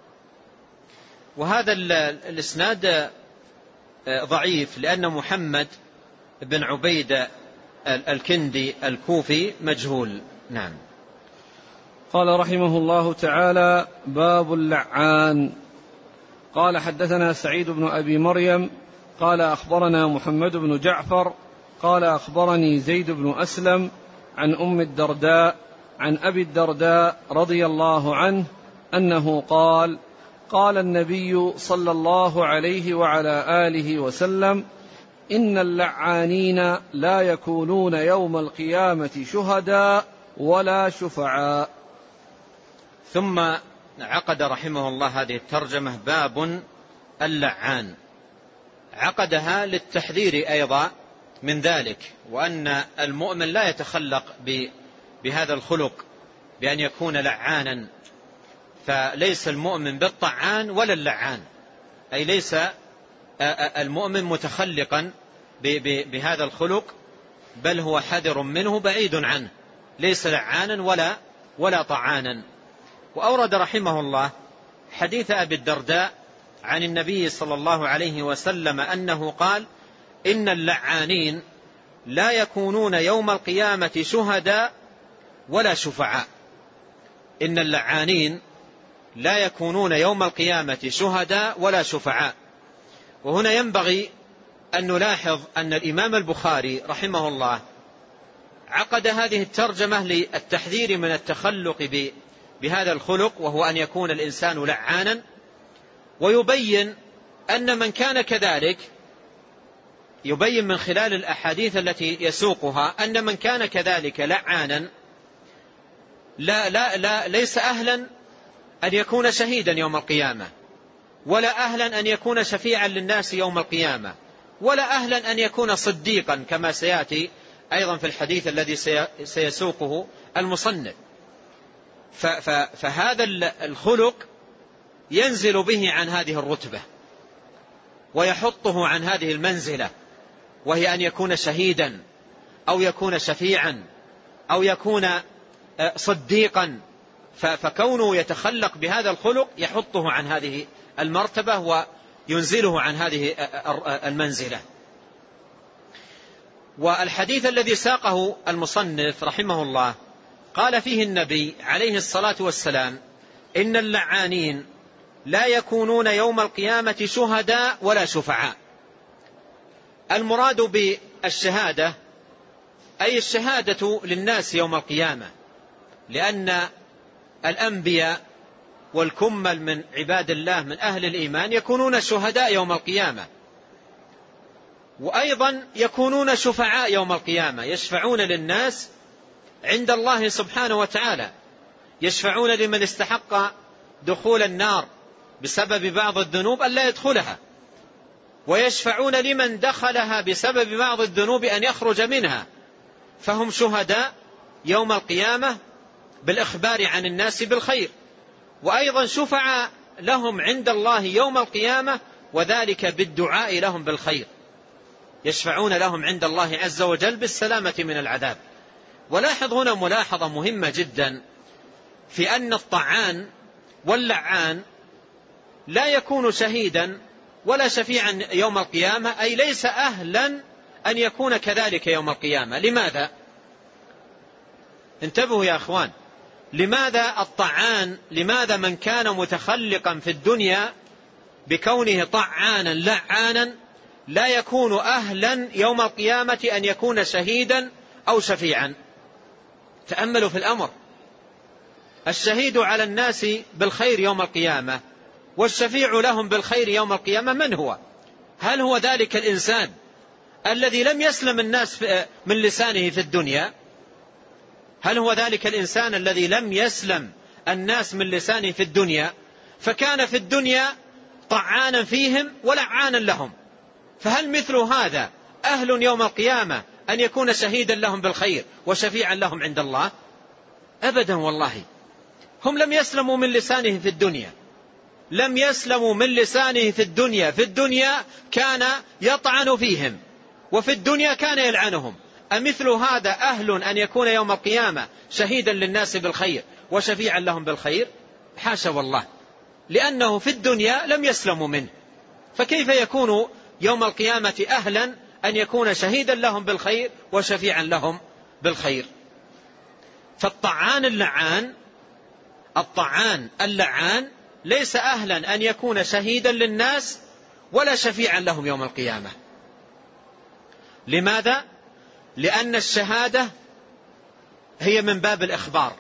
وهذا الإسناد ضعيف لأن محمد بن عبيد الكندي الكوفي مجهول. نعم. قال رحمه الله تعالى باب اللعان. قال حدثنا سعيد بن أبي مريم قال أخبرنا محمد بن جعفر قال أخبرني زيد بن أسلم عن أم الدرداء عن أبي الدرداء رضي الله عنه أنه قال قال النبي صلى الله عليه وعلى آله وسلم إن اللعانين لا يكونون يوم القيامة شهداء ولا شفعاء. ثم عقد رحمه الله هذه الترجمة باب اللعان، عقدها للتحذير أيضا من ذلك، وأن المؤمن لا يتخلق بهذا الخلق بأن يكون لعانا، فليس المؤمن بالطعان ولا اللعان، أي ليس المؤمن متخلقا بهذا الخلق، بل هو حذر منه بعيد عنه، ليس لعانا ولا ولا طعانا. وأورد رحمه الله حديث أبي الدرداء عن النبي صلى الله عليه وسلم أنه قال إن اللعانين لا يكونون يوم القيامة شهداء ولا شفعاء. إن اللعانين لا يكونون يوم القيامة شهداء ولا شفعاء. وهنا ينبغي أن نلاحظ أن الإمام البخاري رحمه الله عقد هذه الترجمة للتحذير من التخلق بهذا الخلق، وهو أن يكون الإنسان لعانا، ويبين أن من كان كذلك، يبين من خلال الأحاديث التي يسوقها أن من كان كذلك لعانا لا لا لا ليس أهلا أن يكون شهيدا يوم القيامة، ولا أهلا أن يكون شفيعا للناس يوم القيامة، ولا أهلا أن يكون صديقا كما سيأتي أيضا في الحديث الذي سيسوقه المصنف. فهذا الخلق ينزل به عن هذه الرتبة ويحطه عن هذه المنزلة، وهي أن يكون شهيدا أو يكون شفيعا أو يكون صديقا. فكونه يتخلق بهذا الخلق يحطه عن هذه المرتبة وينزله عن هذه المنزلة. والحديث الذي ساقه المصنف رحمه الله قال فيه النبي عليه الصلاة والسلام: إن اللعانين لا يكونون يوم القيامة شهداء ولا شفعاء. المراد بالشهادة أي الشهادة للناس يوم القيامة، لأن الأنبياء والكمل من عباد الله من أهل الإيمان يكونون شهداء يوم القيامة، وأيضا يكونون شفعاء يوم القيامة، يشفعون للناس عند الله سبحانه وتعالى، يشفعون لمن استحق دخول النار بسبب بعض الذنوب أن لا يدخلها، ويشفعون لمن دخلها بسبب بعض الذنوب أن يخرج منها. فهم شهداء يوم القيامة بالإخبار عن الناس بالخير، وأيضا شفعاء لهم عند الله يوم القيامة، وذلك بالدعاء لهم بالخير، يشفعون لهم عند الله عز وجل بالسلامة من العذاب. ولاحظ هنا ملاحظة مهمة جدا في أن الطعان واللعان لا يكون شهيدا ولا شفيعا يوم القيامة، أي ليس أهلا أن يكون كذلك يوم القيامة. لماذا؟ انتبهوا يا أخوان، لماذا الطعان؟ لماذا من كان متخلقا في الدنيا بكونه طعانا لعانا لا يكون أهلا يوم القيامة أن يكون شهيدا أو شفيعا؟ تأملوا في الأمر. الشهيد على الناس بالخير يوم القيامة والشفيع لهم بالخير يوم القيامة من هو؟ هل هو ذلك الإنسان الذي لم يسلم الناس من لسانه في الدنيا؟ هل هو ذلك الإنسان الذي لم يسلم الناس من لسانه في الدنيا، فكان في الدنيا طعانا فيهم ولعانا لهم؟ فهل مثل هذا أهل يوم القيامة أن يكون شهيدا لهم بالخير وشفيعا لهم عند الله؟ أبدا والله. هم لم يسلموا من لسانه في الدنيا، لم يسلموا من لسانه في الدنيا. في الدنيا كان يطعن فيهم، وفي الدنيا كان يلعنهم. أمثل هذا أهل أن يكون يوم القيامة شهيدا للناس بالخير وشفيعا لهم بالخير؟ حاشا والله، لأنه في الدنيا لم يسلموا منه، فكيف يكون يوم القيامة أهلا أن يكون شهيدا لهم بالخير وشفيعا لهم بالخير؟ فالطعان اللعان الطعان اللعان ليس أهلا أن يكون شهيدا للناس ولا شفيعا لهم يوم القيامة. لماذا؟ لأن الشهادة هي من باب الإخبار،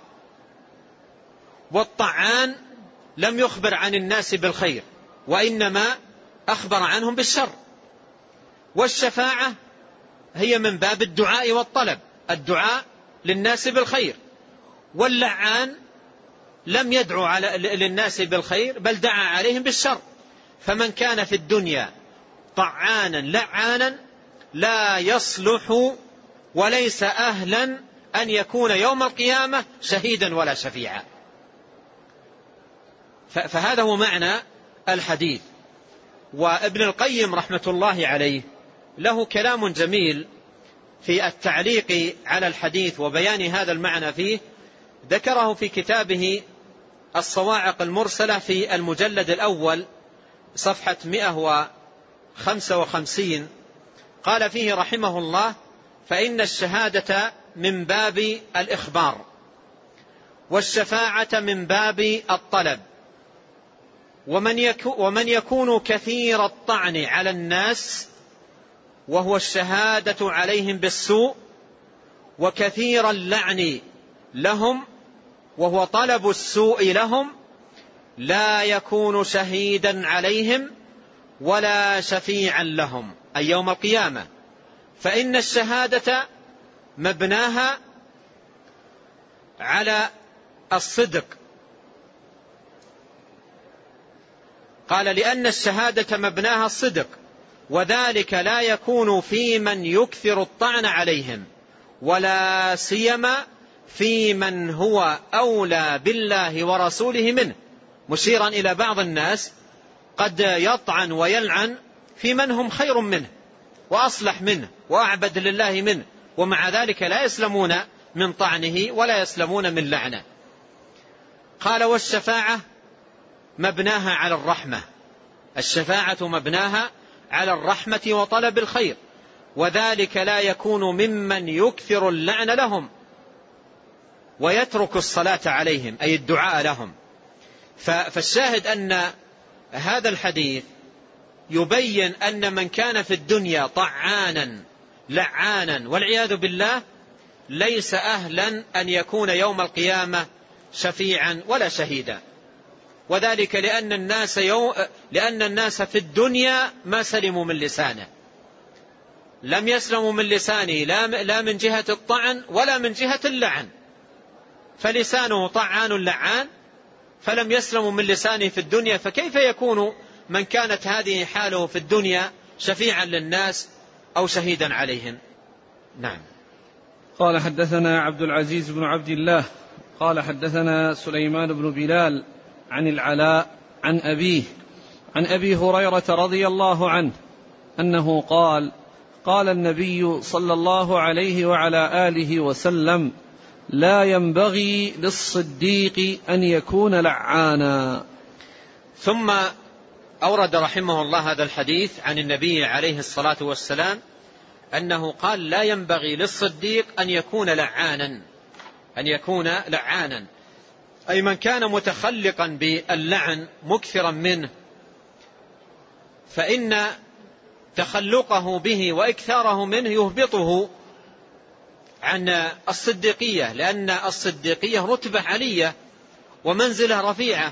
والطعان لم يخبر عن الناس بالخير وإنما أخبر عنهم بالشر. والشفاعة هي من باب الدعاء والطلب، الدعاء للناس بالخير. واللعان لم يدعو على للناس بالخير بل دعا عليهم بالشر. فمن كان في الدنيا طعانا لعانا لا يصلح وليس أهلا أن يكون يوم القيامة شهيدا ولا شفيعا. فهذا هو معنى الحديث. وابن القيم رحمة الله عليه له كلام جميل في التعليق على الحديث وبيان هذا المعنى فيه، ذكره في كتابه الصواعق المرسلة في المجلد الأول صفحة مئة وخمسة وخمسين. قال فيه رحمه الله: فإن الشهادة من باب الإخبار، والشفاعة من باب الطلب، ومن يكون كثير الطعن على الناس وهو الشهادة عليهم بالسوء، وكثير اللعن لهم وهو طلب السوء لهم، لا يكون شهيدا عليهم ولا شفيعا لهم أي يوم القيامة. فإن الشهادة مبناها على الصدق، قال لأن الشهادة مبناها الصدق، وذلك لا يكون في من يكثر الطعن عليهم، ولا سيما في من هو أولى بالله ورسوله منه، مشيرا إلى بعض الناس قد يطعن ويلعن في من هم خير منه وأصلح منه وأعبد لله منه، ومع ذلك لا يسلمون من طعنه ولا يسلمون من لعنه. قال والشفاعة مبناها على الرحمة، الشفاعة مبناها على الرحمة وطلب الخير، وذلك لا يكون ممن يكثر اللعن لهم ويترك الصلاة عليهم، أي الدعاء لهم. فالشاهد أن هذا الحديث يبين أن من كان في الدنيا طعانا لعانا والعياذ بالله ليس أهلا أن يكون يوم القيامة شفيعا ولا شهيدا، وذلك لأن الناس, يو... لأن الناس في الدنيا ما سلموا من لسانه، لم يسلموا من لسانه لا من جهة الطعن ولا من جهة اللعن، فلسانه طعان لعان فلم يسلموا من لسانه في الدنيا، فكيف يكون من كانت هذه حاله في الدنيا شفيعا للناس أو شهيدا عليهم؟ نعم. قال حدثنا عبد العزيز بن عبد الله قال حدثنا سليمان بن بلال عن العلاء عن أبيه عن أبي هريرة رضي الله عنه أنه قال قال النبي صلى الله عليه وعلى آله وسلم لا ينبغي للصديق أن يكون لعانا. ثم أورد رحمه الله هذا الحديث عن النبي عليه الصلاة والسلام أنه قال لا ينبغي للصديق أن يكون لعانا، أن يكون لعانا أي من كان متخلقا باللعن مكثرا منه، فإن تخلقه به وإكثاره منه يهبطه عن الصديقية، لأن الصديقية رتبة علية ومنزلة رفيعة،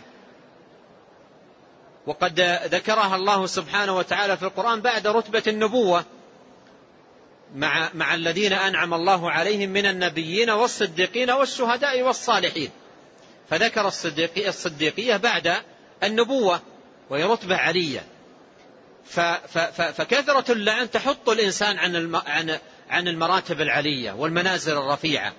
وقد ذكرها الله سبحانه وتعالى في القرآن بعد رتبة النبوة مع, مع الذين أنعم الله عليهم من النبيين والصديقين والشهداء والصالحين، فذكر الصديقية, الصديقية بعد النبوة وهي رتبة علية. فكثرة اللعن تحط الإنسان عن عن عن المراتب العلية والمنازل الرفيعة،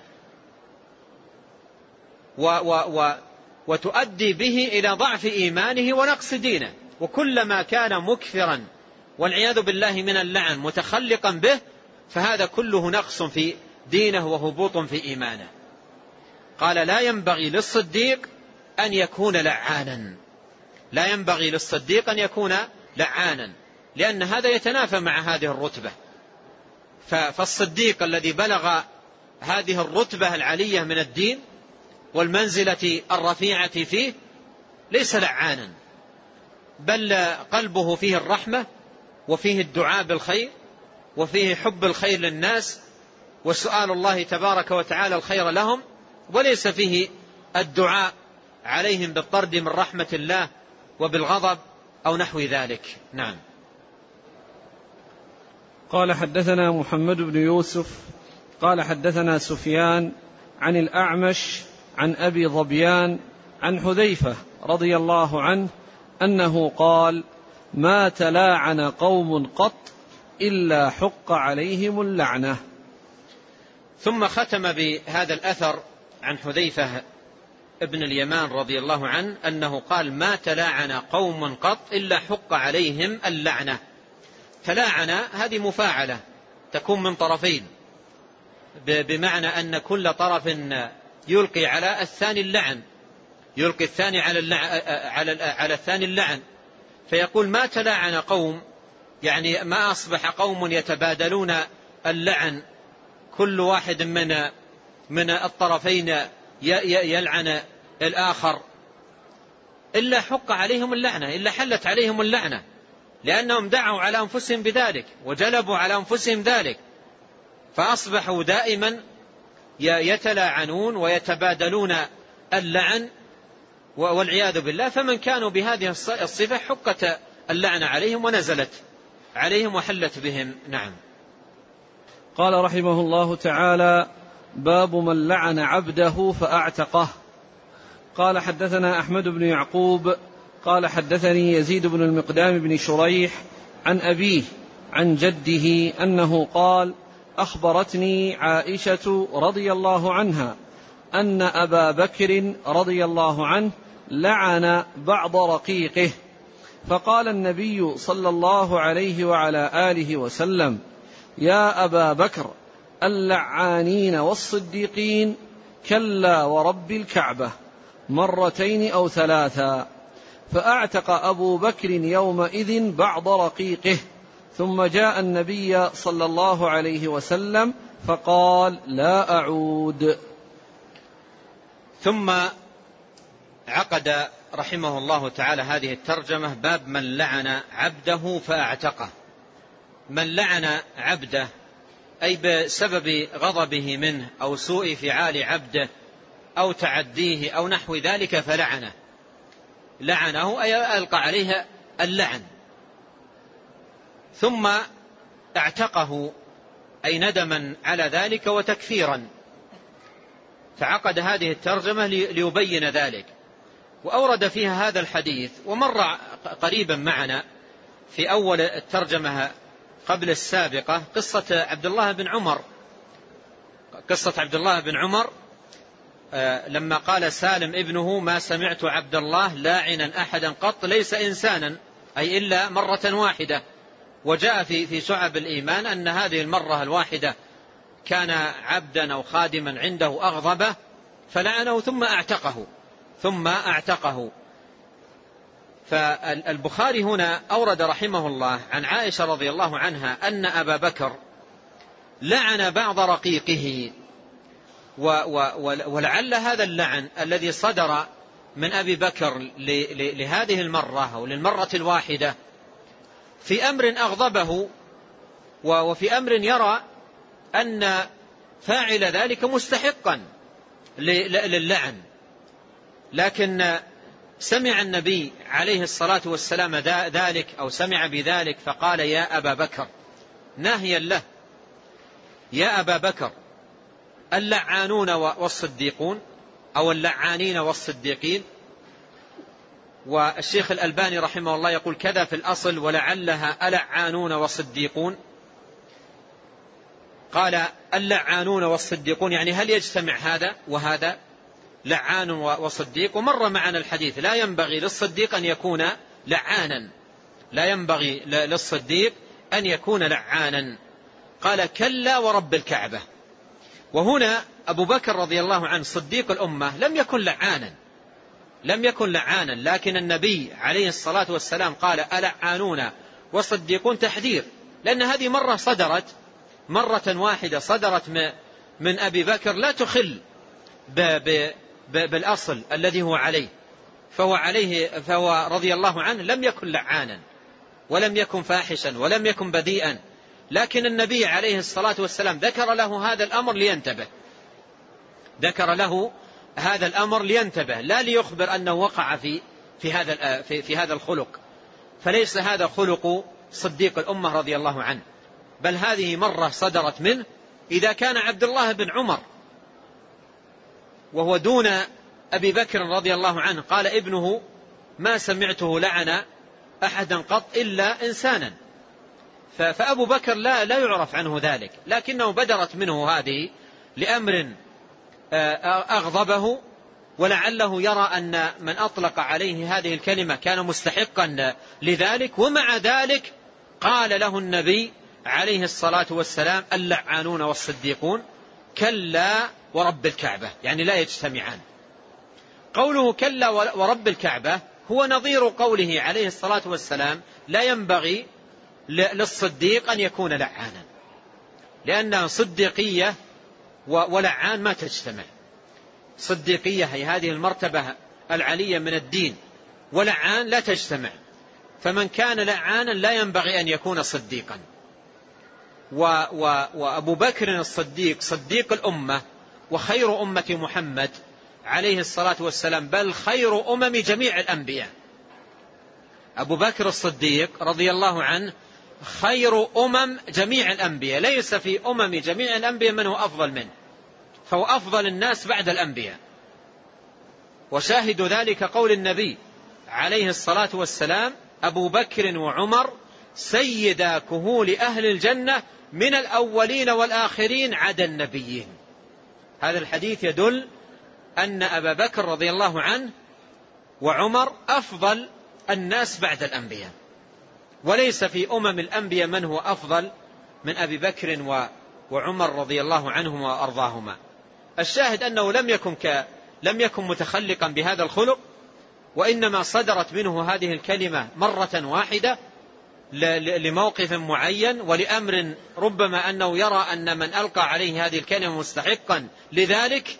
و و و وتؤدي به إلى ضعف إيمانه ونقص دينه، وكلما كان مكثرا والعياذ بالله من اللعن متخلقا به فهذا كله نقص في دينه وهبوط في إيمانه. قال لا ينبغي للصديق أن يكون لعانا، لا ينبغي للصديق أن يكون لعانا، لأن هذا يتنافى مع هذه الرتبة. فالصديق الذي بلغ هذه الرتبة العلية من الدين والمنزلة الرفيعة فيه ليس لعانا، بل قلبه فيه الرحمة وفيه الدعاء بالخير وفيه حب الخير للناس وسؤال الله تبارك وتعالى الخير لهم، وليس فيه الدعاء عليهم بالطرد من رحمة الله وبالغضب أو نحو ذلك. نعم. قال حدثنا محمد بن يوسف قال حدثنا سفيان عن الأعمش عن أبي ظبيان عن حذيفة رضي الله عنه أنه قال ما تلاعن قوم قط إلا حق عليهم اللعنة. ثم ختم بهذا الأثر عن حذيفة ابن اليمان رضي الله عنه أنه قال ما تلاعن قوم قط إلا حق عليهم اللعنة. تلاعن هذه مفاعلة تكون من طرفين، بمعنى أن كل طرف يلقي على الثاني اللعن، يلقي الثاني على اللعن على على الثاني اللعن، فيقول ما تلاعن قوم، يعني ما أصبح قوم يتبادلون اللعن كل واحد من من الطرفين يلعن الآخر، إلا حق عليهم اللعنة، إلا حلت عليهم اللعنة، لأنهم دعوا على أنفسهم بذلك وجلبوا على أنفسهم ذلك، فأصبحوا دائما يتلاعنون ويتبادلون اللعن والعياذ بالله. فمن كانوا بهذه الصفة حقت اللعنة عليهم ونزلت عليهم وحلت بهم. نعم. قال رحمه الله تعالى باب من لعن عبده فأعتقه. قال حدثنا أحمد بن يعقوب قال حدثني يزيد بن المقدام بن شريح عن أبيه عن جده أنه قال أخبرتني عائشة رضي الله عنها أن أبا بكر رضي الله عنه لعن بعض رقيقه، فقال النبي صلى الله عليه وعلى آله وسلم: يا أبا بكر، اللعانين والصديقين كلا ورب الكعبة، مرتين أو ثلاثا. فأعتق أبو بكر يومئذ بعض رقيقه، ثم جاء النبي صلى الله عليه وسلم فقال: لا أعود. ثم عقد رحمه الله تعالى هذه الترجمة: باب من لعن عبده فأعتقه. من لعن عبده أي بسبب غضبه منه أو سوء فعال عبده أو تعديه أو نحو ذلك فلعنه، لعنه أي ألقى عليه اللعن، ثم اعتقه أي ندما على ذلك وتكفيرا، فعقد هذه الترجمة ليبين ذلك. وأورد فيها هذا الحديث، ومر قريبا معنا في أول الترجمة قبل السابقة قصة عبد الله بن عمر. قصة عبد الله بن عمر لما قال سالم ابنه: ما سمعت عبد الله لاعنا أحدا قط ليس إنسانا، أي إلا مرة واحدة. وجاء في في شعب الإيمان أن هذه المرة الواحدة كان عبدا أو خادما عنده أغضبه فلعنه ثم أعتقه ثم أعتقه فالبخاري هنا أورد رحمه الله عن عائشة رضي الله عنها أن أبا بكر لعن بعض رقيقه، ولعل هذا اللعن الذي صدر من أبي بكر لهذه المرة أو للمرة الواحدة في أمر أغضبه، وفي أمر يرى أن فاعل ذلك مستحقا للعن، لكن سمع النبي عليه الصلاة والسلام ذلك أو سمع بذلك فقال: يا أبا بكر، ناهيا له: يا أبا بكر، اللعانون والصديقون أو اللعانين والصديقين. والشيخ الألباني رحمه الله يقول كذا في الأصل: ولعلها ألعانون وصديقون. قال اللعانون والصديقون، يعني هل يجتمع هذا وهذا؟ لعان وصديق. ومر معنا الحديث: لا ينبغي للصديق أن يكون لعانا، لا ينبغي للصديق أن يكون لعانا. قال: كلا ورب الكعبة. وهنا أبو بكر رضي الله عنه صديق الأمة لم يكن لعانا، لم يكن لعانا، لكن النبي عليه الصلاة والسلام قال: ألعانون وصديقون، تحذير، لأن هذه مرة صدرت مرة واحدة صدرت من أبي بكر لا تخل بالأصل الذي هو عليه، فهو عليه فهو رضي الله عنه لم يكن لعانا ولم يكن فاحشا ولم يكن بديئا، لكن النبي عليه الصلاة والسلام ذكر له هذا الأمر لينتبه، ذكر له هذا الأمر لينتبه، لا ليخبر أنه وقع في في هذا في, في هذا الخلق، فليس هذا خلق صديق الأمة رضي الله عنه، بل هذه مرة صدرت منه. إذا كان عبد الله بن عمر وهو دون أبي بكر رضي الله عنه قال ابنه: ما سمعته لعن أحدا قط إلا إنسانا، فأبو بكر لا, لا يعرف عنه ذلك، لكنه بدرت منه هذه لأمر أغضبه، ولعله يرى أن من أطلق عليه هذه الكلمة كان مستحقا لذلك، ومع ذلك قال له النبي عليه الصلاة والسلام: اللعانون والصديقون كلا ورب الكعبة، يعني لا يجتمعان. قوله كلا ورب الكعبة هو نظير قوله عليه الصلاة والسلام: لا ينبغي للصديق أن يكون لعانا، لأن صديقية ولعان ما تجتمع. صديقية هي هذه المرتبة العلية من الدين، ولعان لا تجتمع، فمن كان لعانا لا ينبغي أن يكون صديقا. وأبو بكر الصديق صديق الأمة وخير أمة محمد عليه الصلاة والسلام، بل خير أمم جميع الأنبياء. أبو بكر الصديق رضي الله عنه خير أمم جميع الأنبياء، ليس في أمم جميع الأنبياء من هو أفضل منه، فهو أفضل الناس بعد الأنبياء. وشاهد ذلك قول النبي عليه الصلاة والسلام أبو بكر وعمر سيدا كهول أهل الجنة من الأولين والآخرين عدا النبيين. هذا الحديث يدل أن أبا بكر رضي الله عنه وعمر أفضل الناس بعد الأنبياء، وليس في أمم الأنبياء من هو أفضل من أبي بكر وعمر رضي الله عنهما وأرضاهما. الشاهد أنه لم يكن, ك... لم يكن متخلقا بهذا الخلق، وإنما صدرت منه هذه الكلمة مرة واحدة لموقف معين ولأمر ربما أنه يرى أن من ألقى عليه هذه الكلمة مستحقا لذلك،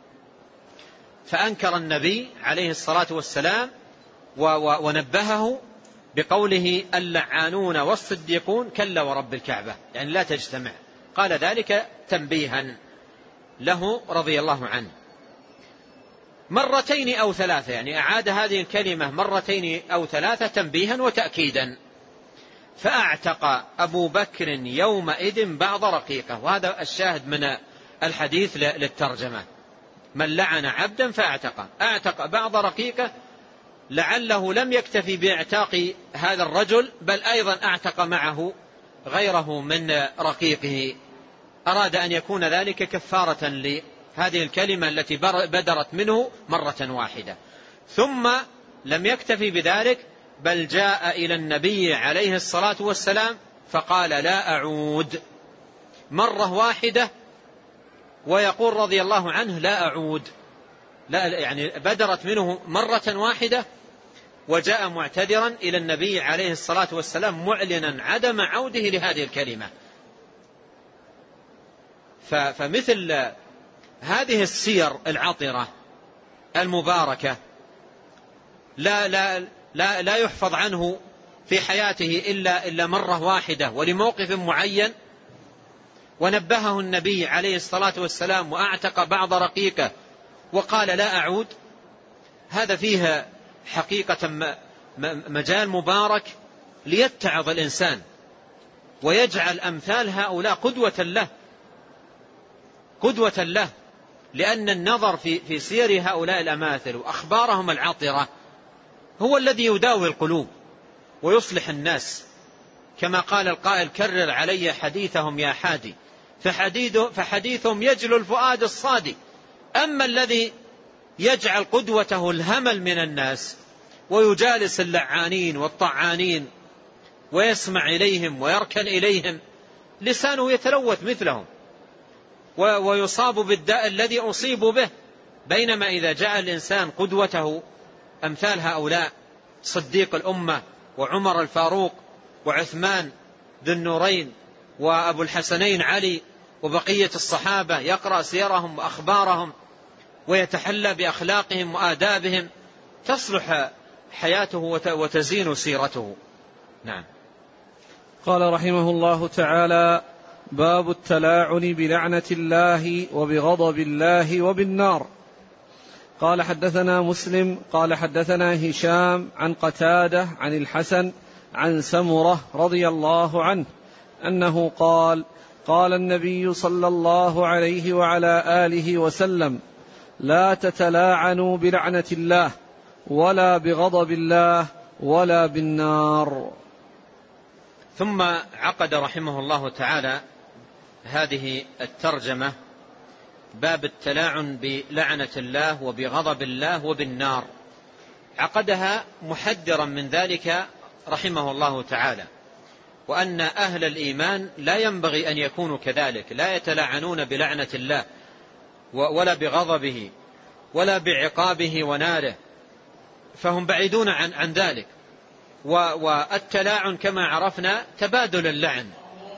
فأنكر النبي عليه الصلاة والسلام ونبهه بقوله اللعانون والصديقون كلا ورب الكعبة، يعني لا تجتمع. قال ذلك تنبيها له رضي الله عنه مرتين أو ثلاثة، يعني أعاد هذه الكلمة مرتين أو ثلاثة تنبيها وتأكيدا. فأعتق أبو بكر يومئذ بعض رقيقه، وهذا الشاهد من الحديث للترجمة، من لعن عبدا فأعتق، أعتق بعض رقيقه، لعله لم يكتفي باعتاق هذا الرجل بل أيضا أعتق معه غيره من رقيقه، أراد أن يكون ذلك كفارة لهذه الكلمة التي بدرت منه مرة واحدة. ثم لم يكتفي بذلك بل جاء إلى النبي عليه الصلاة والسلام فقال لا أعود مرة واحدة، ويقول رضي الله عنه لا أعود، لا يعني بدرت منه مرة واحدة، وجاء معتذرا إلى النبي عليه الصلاة والسلام معلنا عدم عوده لهذه الكلمة. فمثل هذه السير العطرة المباركة لا, لا, لا, لا يحفظ عنه في حياته إلا, إلا مرة واحدة ولموقف معين، ونبهه النبي عليه الصلاة والسلام وأعتق بعض رقيقه وقال لا أعود. هذا فيها حقيقة مجال مبارك ليتعظ الإنسان ويجعل أمثال هؤلاء قدوة له قدوة له لأن النظر في, في سير هؤلاء الأماثل وأخبارهم العطرة هو الذي يداوي القلوب ويصلح الناس، كما قال القائل كرر علي حديثهم يا حادي فحديثهم يجلو الفؤاد الصادي. أما الذي يجعل قدوته الهمل من الناس ويجالس اللعانين والطعانين ويسمع إليهم ويركن إليهم، لسانه يتلوث مثلهم ويصاب بالداء الذي أصيبوا به. بينما إذا جعل الإنسان قدوته أمثال هؤلاء صديق الأمة وعمر الفاروق وعثمان ذو النورين وأبو الحسنين علي وبقية الصحابة، يقرأ سيرهم وأخبارهم ويتحلى بأخلاقهم وآدابهم، تصلح حياته وتزين سيرته. نعم. قال رحمه الله تعالى: باب التلاعن بلعنة الله وبغضب الله وبالنار. قال حدثنا مسلم قال حدثنا هشام عن قتادة عن الحسن عن سمرة رضي الله عنه أنه قال: قال النبي صلى الله عليه وعلى آله وسلم: لا تتلاعنوا بلعنة الله ولا بغضب الله ولا بالنار. ثم عقد رحمه الله تعالى هذه الترجمة باب التلاعن بلعنة الله وبغضب الله وبالنار، عقدها محذرا من ذلك رحمه الله تعالى، وأن أهل الإيمان لا ينبغي أن يكونوا كذلك، لا يتلاعنون بلعنة الله ولا بغضبه ولا بعقابه وناره، فهم بعيدون عن, عن ذلك. والتلاعن كما عرفنا تبادل اللعن.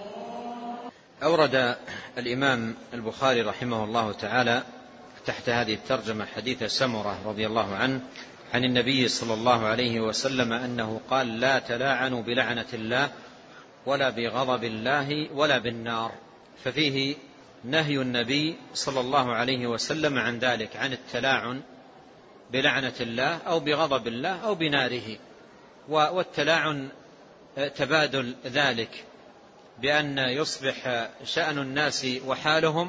أورد الإمام البخاري رحمه الله تعالى تحت هذه الترجمة حديث سمرة رضي الله عنه عن النبي صلى الله عليه وسلم أنه قال: لا تلاعنوا بلعنة الله ولا بغضب الله ولا بالنار. ففيه نهي النبي صلى الله عليه وسلم عن ذلك، عن التلاعن بلعنة الله أو بغضب الله أو بناره. والتلاعن تبادل ذلك بأن يصبح شأن الناس وحالهم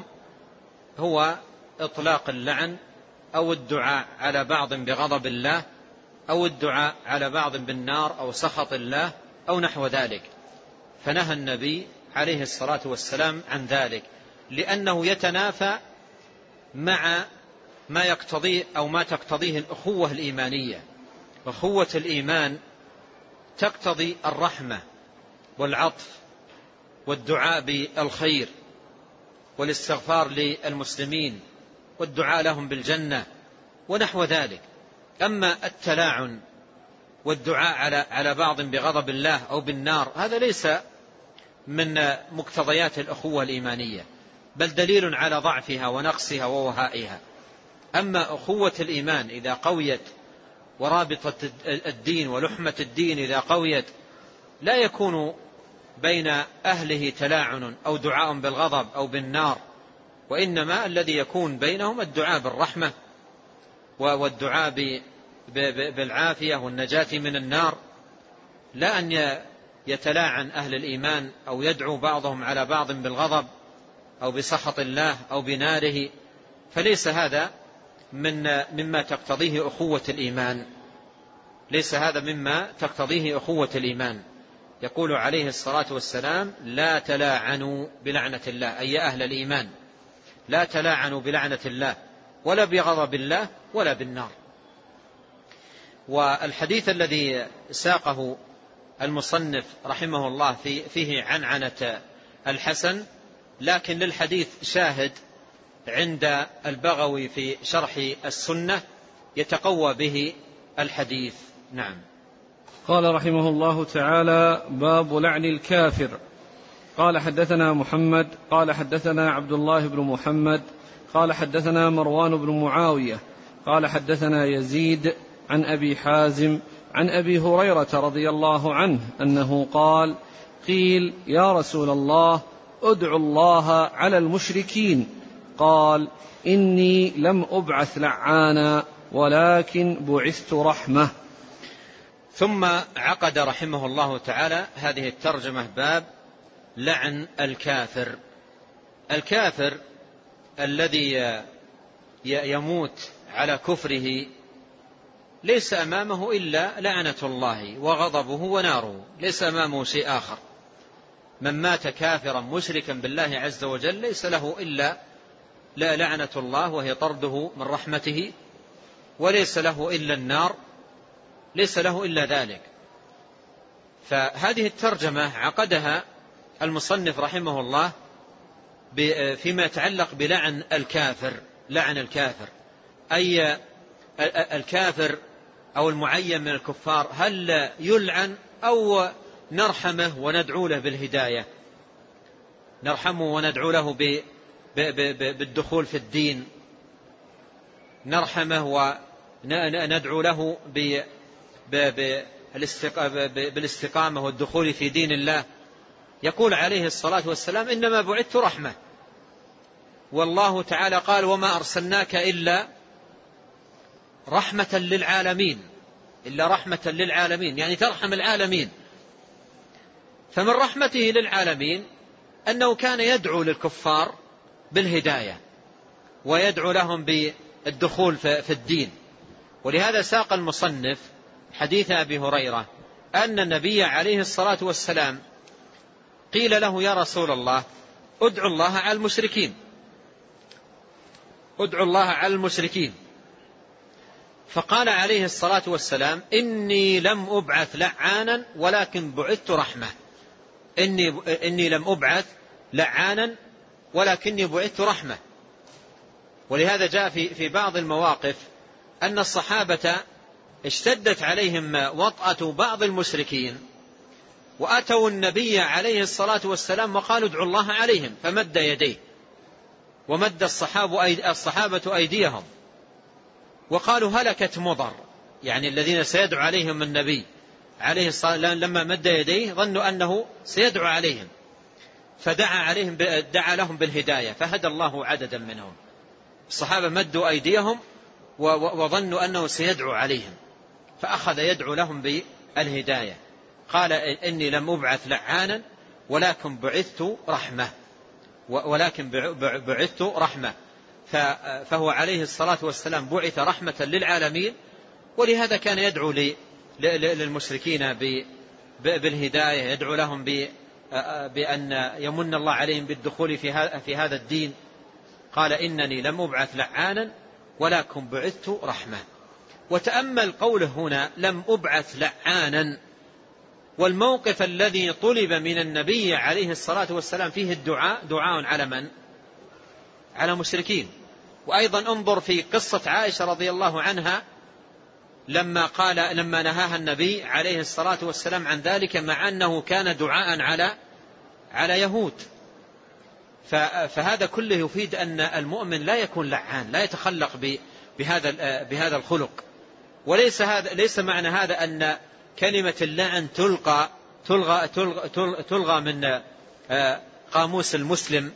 هو إطلاق اللعن أو الدعاء على بعض بغضب الله أو الدعاء على بعض بالنار أو سخط الله أو نحو ذلك. فنهى النبي عليه الصلاة والسلام عن ذلك، لأنه يتنافى مع ما يقتضيه أو ما تقتضيه الأخوة الإيمانية. أخوة الإيمان تقتضي الرحمة والعطف والدعاء بالخير والاستغفار للمسلمين والدعاء لهم بالجنة ونحو ذلك. أما التلاعن والدعاء على على بعض بغضب الله أو بالنار هذا ليس من مقتضيات الأخوة الإيمانية، بل دليل على ضعفها ونقصها ووهائها. أما أخوة الإيمان إذا قويت ورابطة الدين ولحمة الدين إذا قويت لا يكون بين أهله تلاعن أو دعاء بالغضب أو بالنار، وإنما الذي يكون بينهم الدعاء بالرحمة والدعاء بالعافية والنجاة من النار، لا أن يتلاعن أهل الإيمان أو يدعو بعضهم على بعض بالغضب أو بسخط الله أو بناره، فليس هذا من مما تقتضيه أخوة الإيمان، ليس هذا مما تقتضيه أخوة الإيمان. يقول عليه الصلاة والسلام: لا تلاعنوا بلعنة الله، أي أهل الإيمان لا تلاعنوا بلعنة الله ولا بغضب الله ولا بالنار. والحديث الذي ساقه المصنف رحمه الله فيه عنعنة الحسن، لكن للحديث شاهد عند البغوي في شرح السنة يتقوى به الحديث. نعم. قال رحمه الله تعالى: باب لعن الكافر. قال حدثنا محمد قال حدثنا عبد الله بن محمد قال حدثنا مروان بن معاوية قال حدثنا يزيد عن أبي حازم عن أبي هريرة رضي الله عنه أنه قال: قيل يا رسول الله ادعوا الله على المشركين، قال: إني لم أبعث لعانا ولكن بعثت رحمة. ثم عقد رحمه الله تعالى هذه الترجمة باب لعن الكافر. الكافر الذي يموت على كفره ليس أمامه إلا لعنة الله وغضبه وناره، ليس أمامه شيء آخر. من مات كافرا مشركا بالله عز وجل ليس له إلا لا لعنة الله وهي طرده من رحمته، وليس له إلا النار، ليس له إلا ذلك. فهذه الترجمة عقدها المصنف رحمه الله فيما يتعلق بلعن الكافر. لعن الكافر أي الكافر أو المعين من الكفار، هل يلعن أو نرحمه وندعو له بالهداية، نرحمه وندعو له بالدخول في الدين، نرحمه وندعو له بالاستقامة والدخول في دين الله. يقول عليه الصلاة والسلام: إنما بعثت رحمة، والله تعالى قال: وما أرسلناك إلا رحمة للعالمين، إلا رحمة للعالمين، يعني ترحم العالمين. فمن رحمته للعالمين أنه كان يدعو للكفار بالهداية ويدعو لهم بالدخول في الدين. ولهذا ساق المصنف حديث أبي هريرة أن النبي عليه الصلاة والسلام قيل له: يا رسول الله ادعو الله على المشركين، ادعو الله على المشركين. فقال عليه الصلاة والسلام: إني لم أبعث لعانا ولكن بعثت رحمة. إني, إني لم أبعث لعانا ولكني بعثت رحمة. ولهذا جاء في, في بعض المواقف أن الصحابة اشتدت عليهم وطأة بعض المشركين، وأتوا النبي عليه الصلاة والسلام وقالوا: ادعوا الله عليهم، فمد يديه ومد الصحابة أيديهم وقالوا: هلكت مضر، يعني الذين سيدعو عليهم النبي عليه الصلاة والسلام لما مد يديه ظنوا أنه سيدعو عليهم، فدعا عليهم دعا لهم بالهداية فهدى الله عددا منهم. الصحابة مدوا أيديهم وظنوا أنه سيدعو عليهم، فأخذ يدعو لهم بالهداية. قال: إني لم أبعث لعانا ولكن بعثت رحمة، ولكن بعثت رحمة. فهو عليه الصلاة والسلام بعث رحمة للعالمين، ولهذا كان يدعو للمشركين بالهداية، يدعو لهم بأن يمن الله عليهم بالدخول في هذا الدين. قال إنني لم أبعث لعانا ولكن بعثت رحمة. وتأمل قوله هنا لم أبعث لعانا، والموقف الذي طلب من النبي عليه الصلاة والسلام فيه الدعاء دعاء على من؟ على مشركين. وأيضا انظر في قصة عائشة رضي الله عنها لما قال لما نهاها النبي عليه الصلاة والسلام عن ذلك، مع أنه كان دعاء على على يهود. فهذا كله يفيد أن المؤمن لا يكون لعان، لا يتخلق بهذا بهذا الخلق. وليس هذا ليس معنى هذا أن كلمة اللعن تلقى تلغى تلغى, تلغى من قاموس المسلم،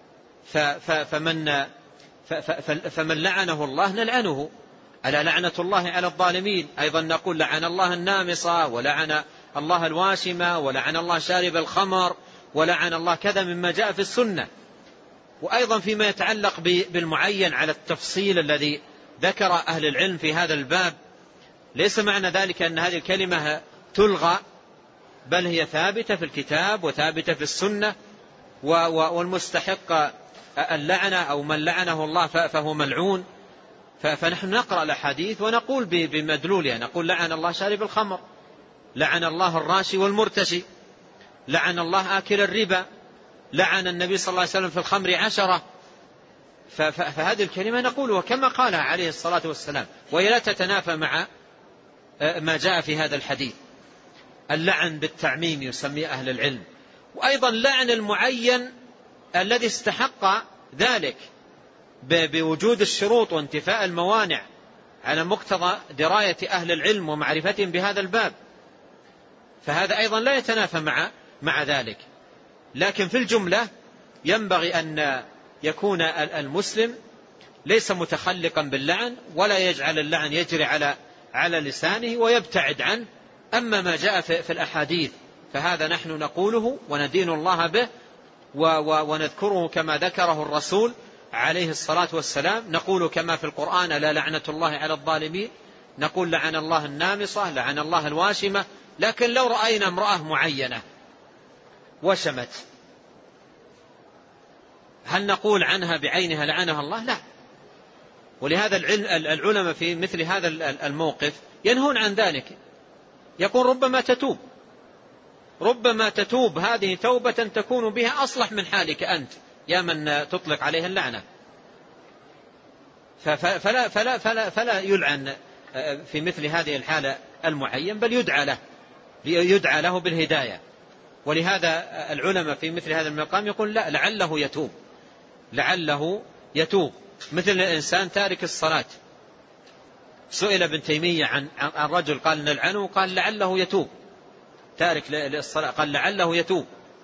فمن فمن لعنه الله نلعنه. ألا لعنة الله على الظالمين. أيضا نقول لعن الله النامصة، ولعن الله الواشمة، ولعن الله شارب الخمر، ولعن الله كذا مما جاء في السنة. وأيضا فيما يتعلق بالمعين على التفصيل الذي ذكر أهل العلم في هذا الباب، ليس معنى ذلك أن هذه الكلمة تلغى، بل هي ثابتة في الكتاب وثابتة في السنة، والمستحق اللعنة أو من لعنه الله فهو ملعون. فنحن نقرأ الأحاديث ونقول بمدلولها، نقول لعن الله شارب الخمر، لعن الله الراشي والمرتشي، لعن الله آكل الربا، لعن النبي صلى الله عليه وسلم في الخمر عشرة. فهذه الكلمة نقولها كما قالها عليه الصلاة والسلام، وهي لا تتنافى مع ما جاء في هذا الحديث. اللعن بالتعميم يسمي أهل العلم. وأيضا لعن المعين الذي استحق ذلك بوجود الشروط وانتفاء الموانع على مقتضى دراية أهل العلم ومعرفتهم بهذا الباب، فهذا أيضا لا يتنافى مع مع ذلك. لكن في الجملة ينبغي أن يكون المسلم ليس متخلقا باللعن، ولا يجعل اللعن يجري على على لسانه ويبتعد عنه. أما ما جاء في الأحاديث فهذا نحن نقوله وندين الله به ونذكره كما ذكره الرسول عليه الصلاة والسلام. نقول كما في القرآن لا لعنة الله على الظالمين، نقول لعن الله النامصة، لعن الله الواشمة. لكن لو رأينا امرأة معينة وشمت، هل نقول عنها بعينها لعنها الله؟ لا. ولهذا العلماء في مثل هذا الموقف ينهون عن ذلك، يقول ربما تتوب، ربما تتوب هذه توبة تكون بها أصلح من حالك أنت يا من تطلق عليها اللعنة. فلا, فلا, فلا, فلا يلعن في مثل هذه الحالة المعين، بل يدعى له يدعى له بالهداية. ولهذا العلماء في مثل هذا المقام يقول لا، لعله يتوب، لعله يتوب. مثل الإنسان تارك الصلاة، سئل ابن تيمية عن عن رجل قال نلعنه، قال لعله يتوب. تارك للصلاة قال لعله يتوب.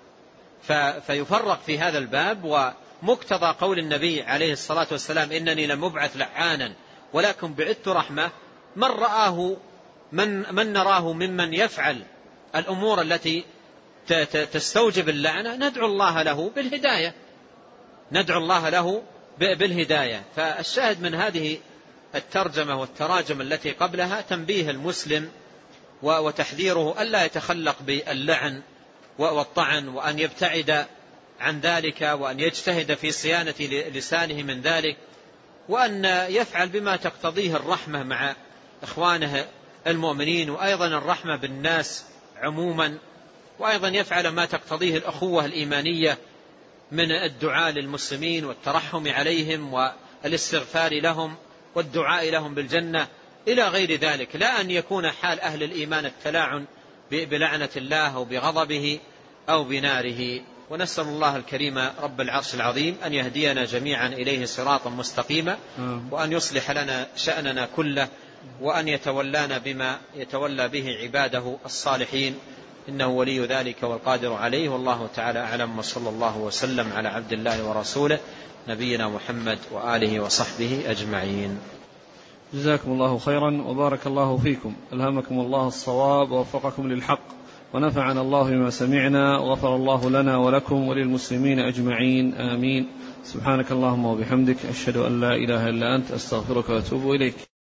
فيفرق في هذا الباب. ومقتضى قول النبي عليه الصلاة والسلام إنني لم أبعث لعانا ولكن بعثت رحمة، من رآه من, من نراه ممن يفعل الأمور التي تستوجب اللعنة ندعو الله له بالهداية، ندعو الله له بالهداية. فالشاهد من هذه الترجمة والتراجم التي قبلها تنبيه المسلم وتحذيره ألا يتخلق باللعن والطعن، وأن يبتعد عن ذلك، وأن يجتهد في صيانة لسانه من ذلك، وأن يفعل بما تقتضيه الرحمة مع إخوانه المؤمنين، وأيضا الرحمة بالناس عموما، وأيضا يفعل ما تقتضيه الأخوة الإيمانية من الدعاء للمسلمين والترحم عليهم والاستغفار لهم والدعاء لهم بالجنة إلى غير ذلك. لا أن يكون حال أهل الإيمان التلاعن بلعنة الله أو بغضبه أو بناره. ونسأل الله الكريم رب العرش العظيم أن يهدينا جميعا إليه صراطا مستقيما، وأن يصلح لنا شأننا كله، وأن يتولانا بما يتولى به عباده الصالحين، إنه ولي ذلك والقادر عليه. والله تعالى أعلم، وصلى الله وسلم على عبد الله ورسوله نبينا محمد وآله وصحبه أجمعين. جزاكم الله خيرا وبارك الله فيكم، ألهمكم الله الصواب ووفقكم للحق، ونفعنا الله بما سمعنا، وغفر الله لنا ولكم وللمسلمين أجمعين، آمين. سبحانك اللهم وبحمدك، أشهد أن لا إله إلا أنت، أستغفرك وأتوب إليك.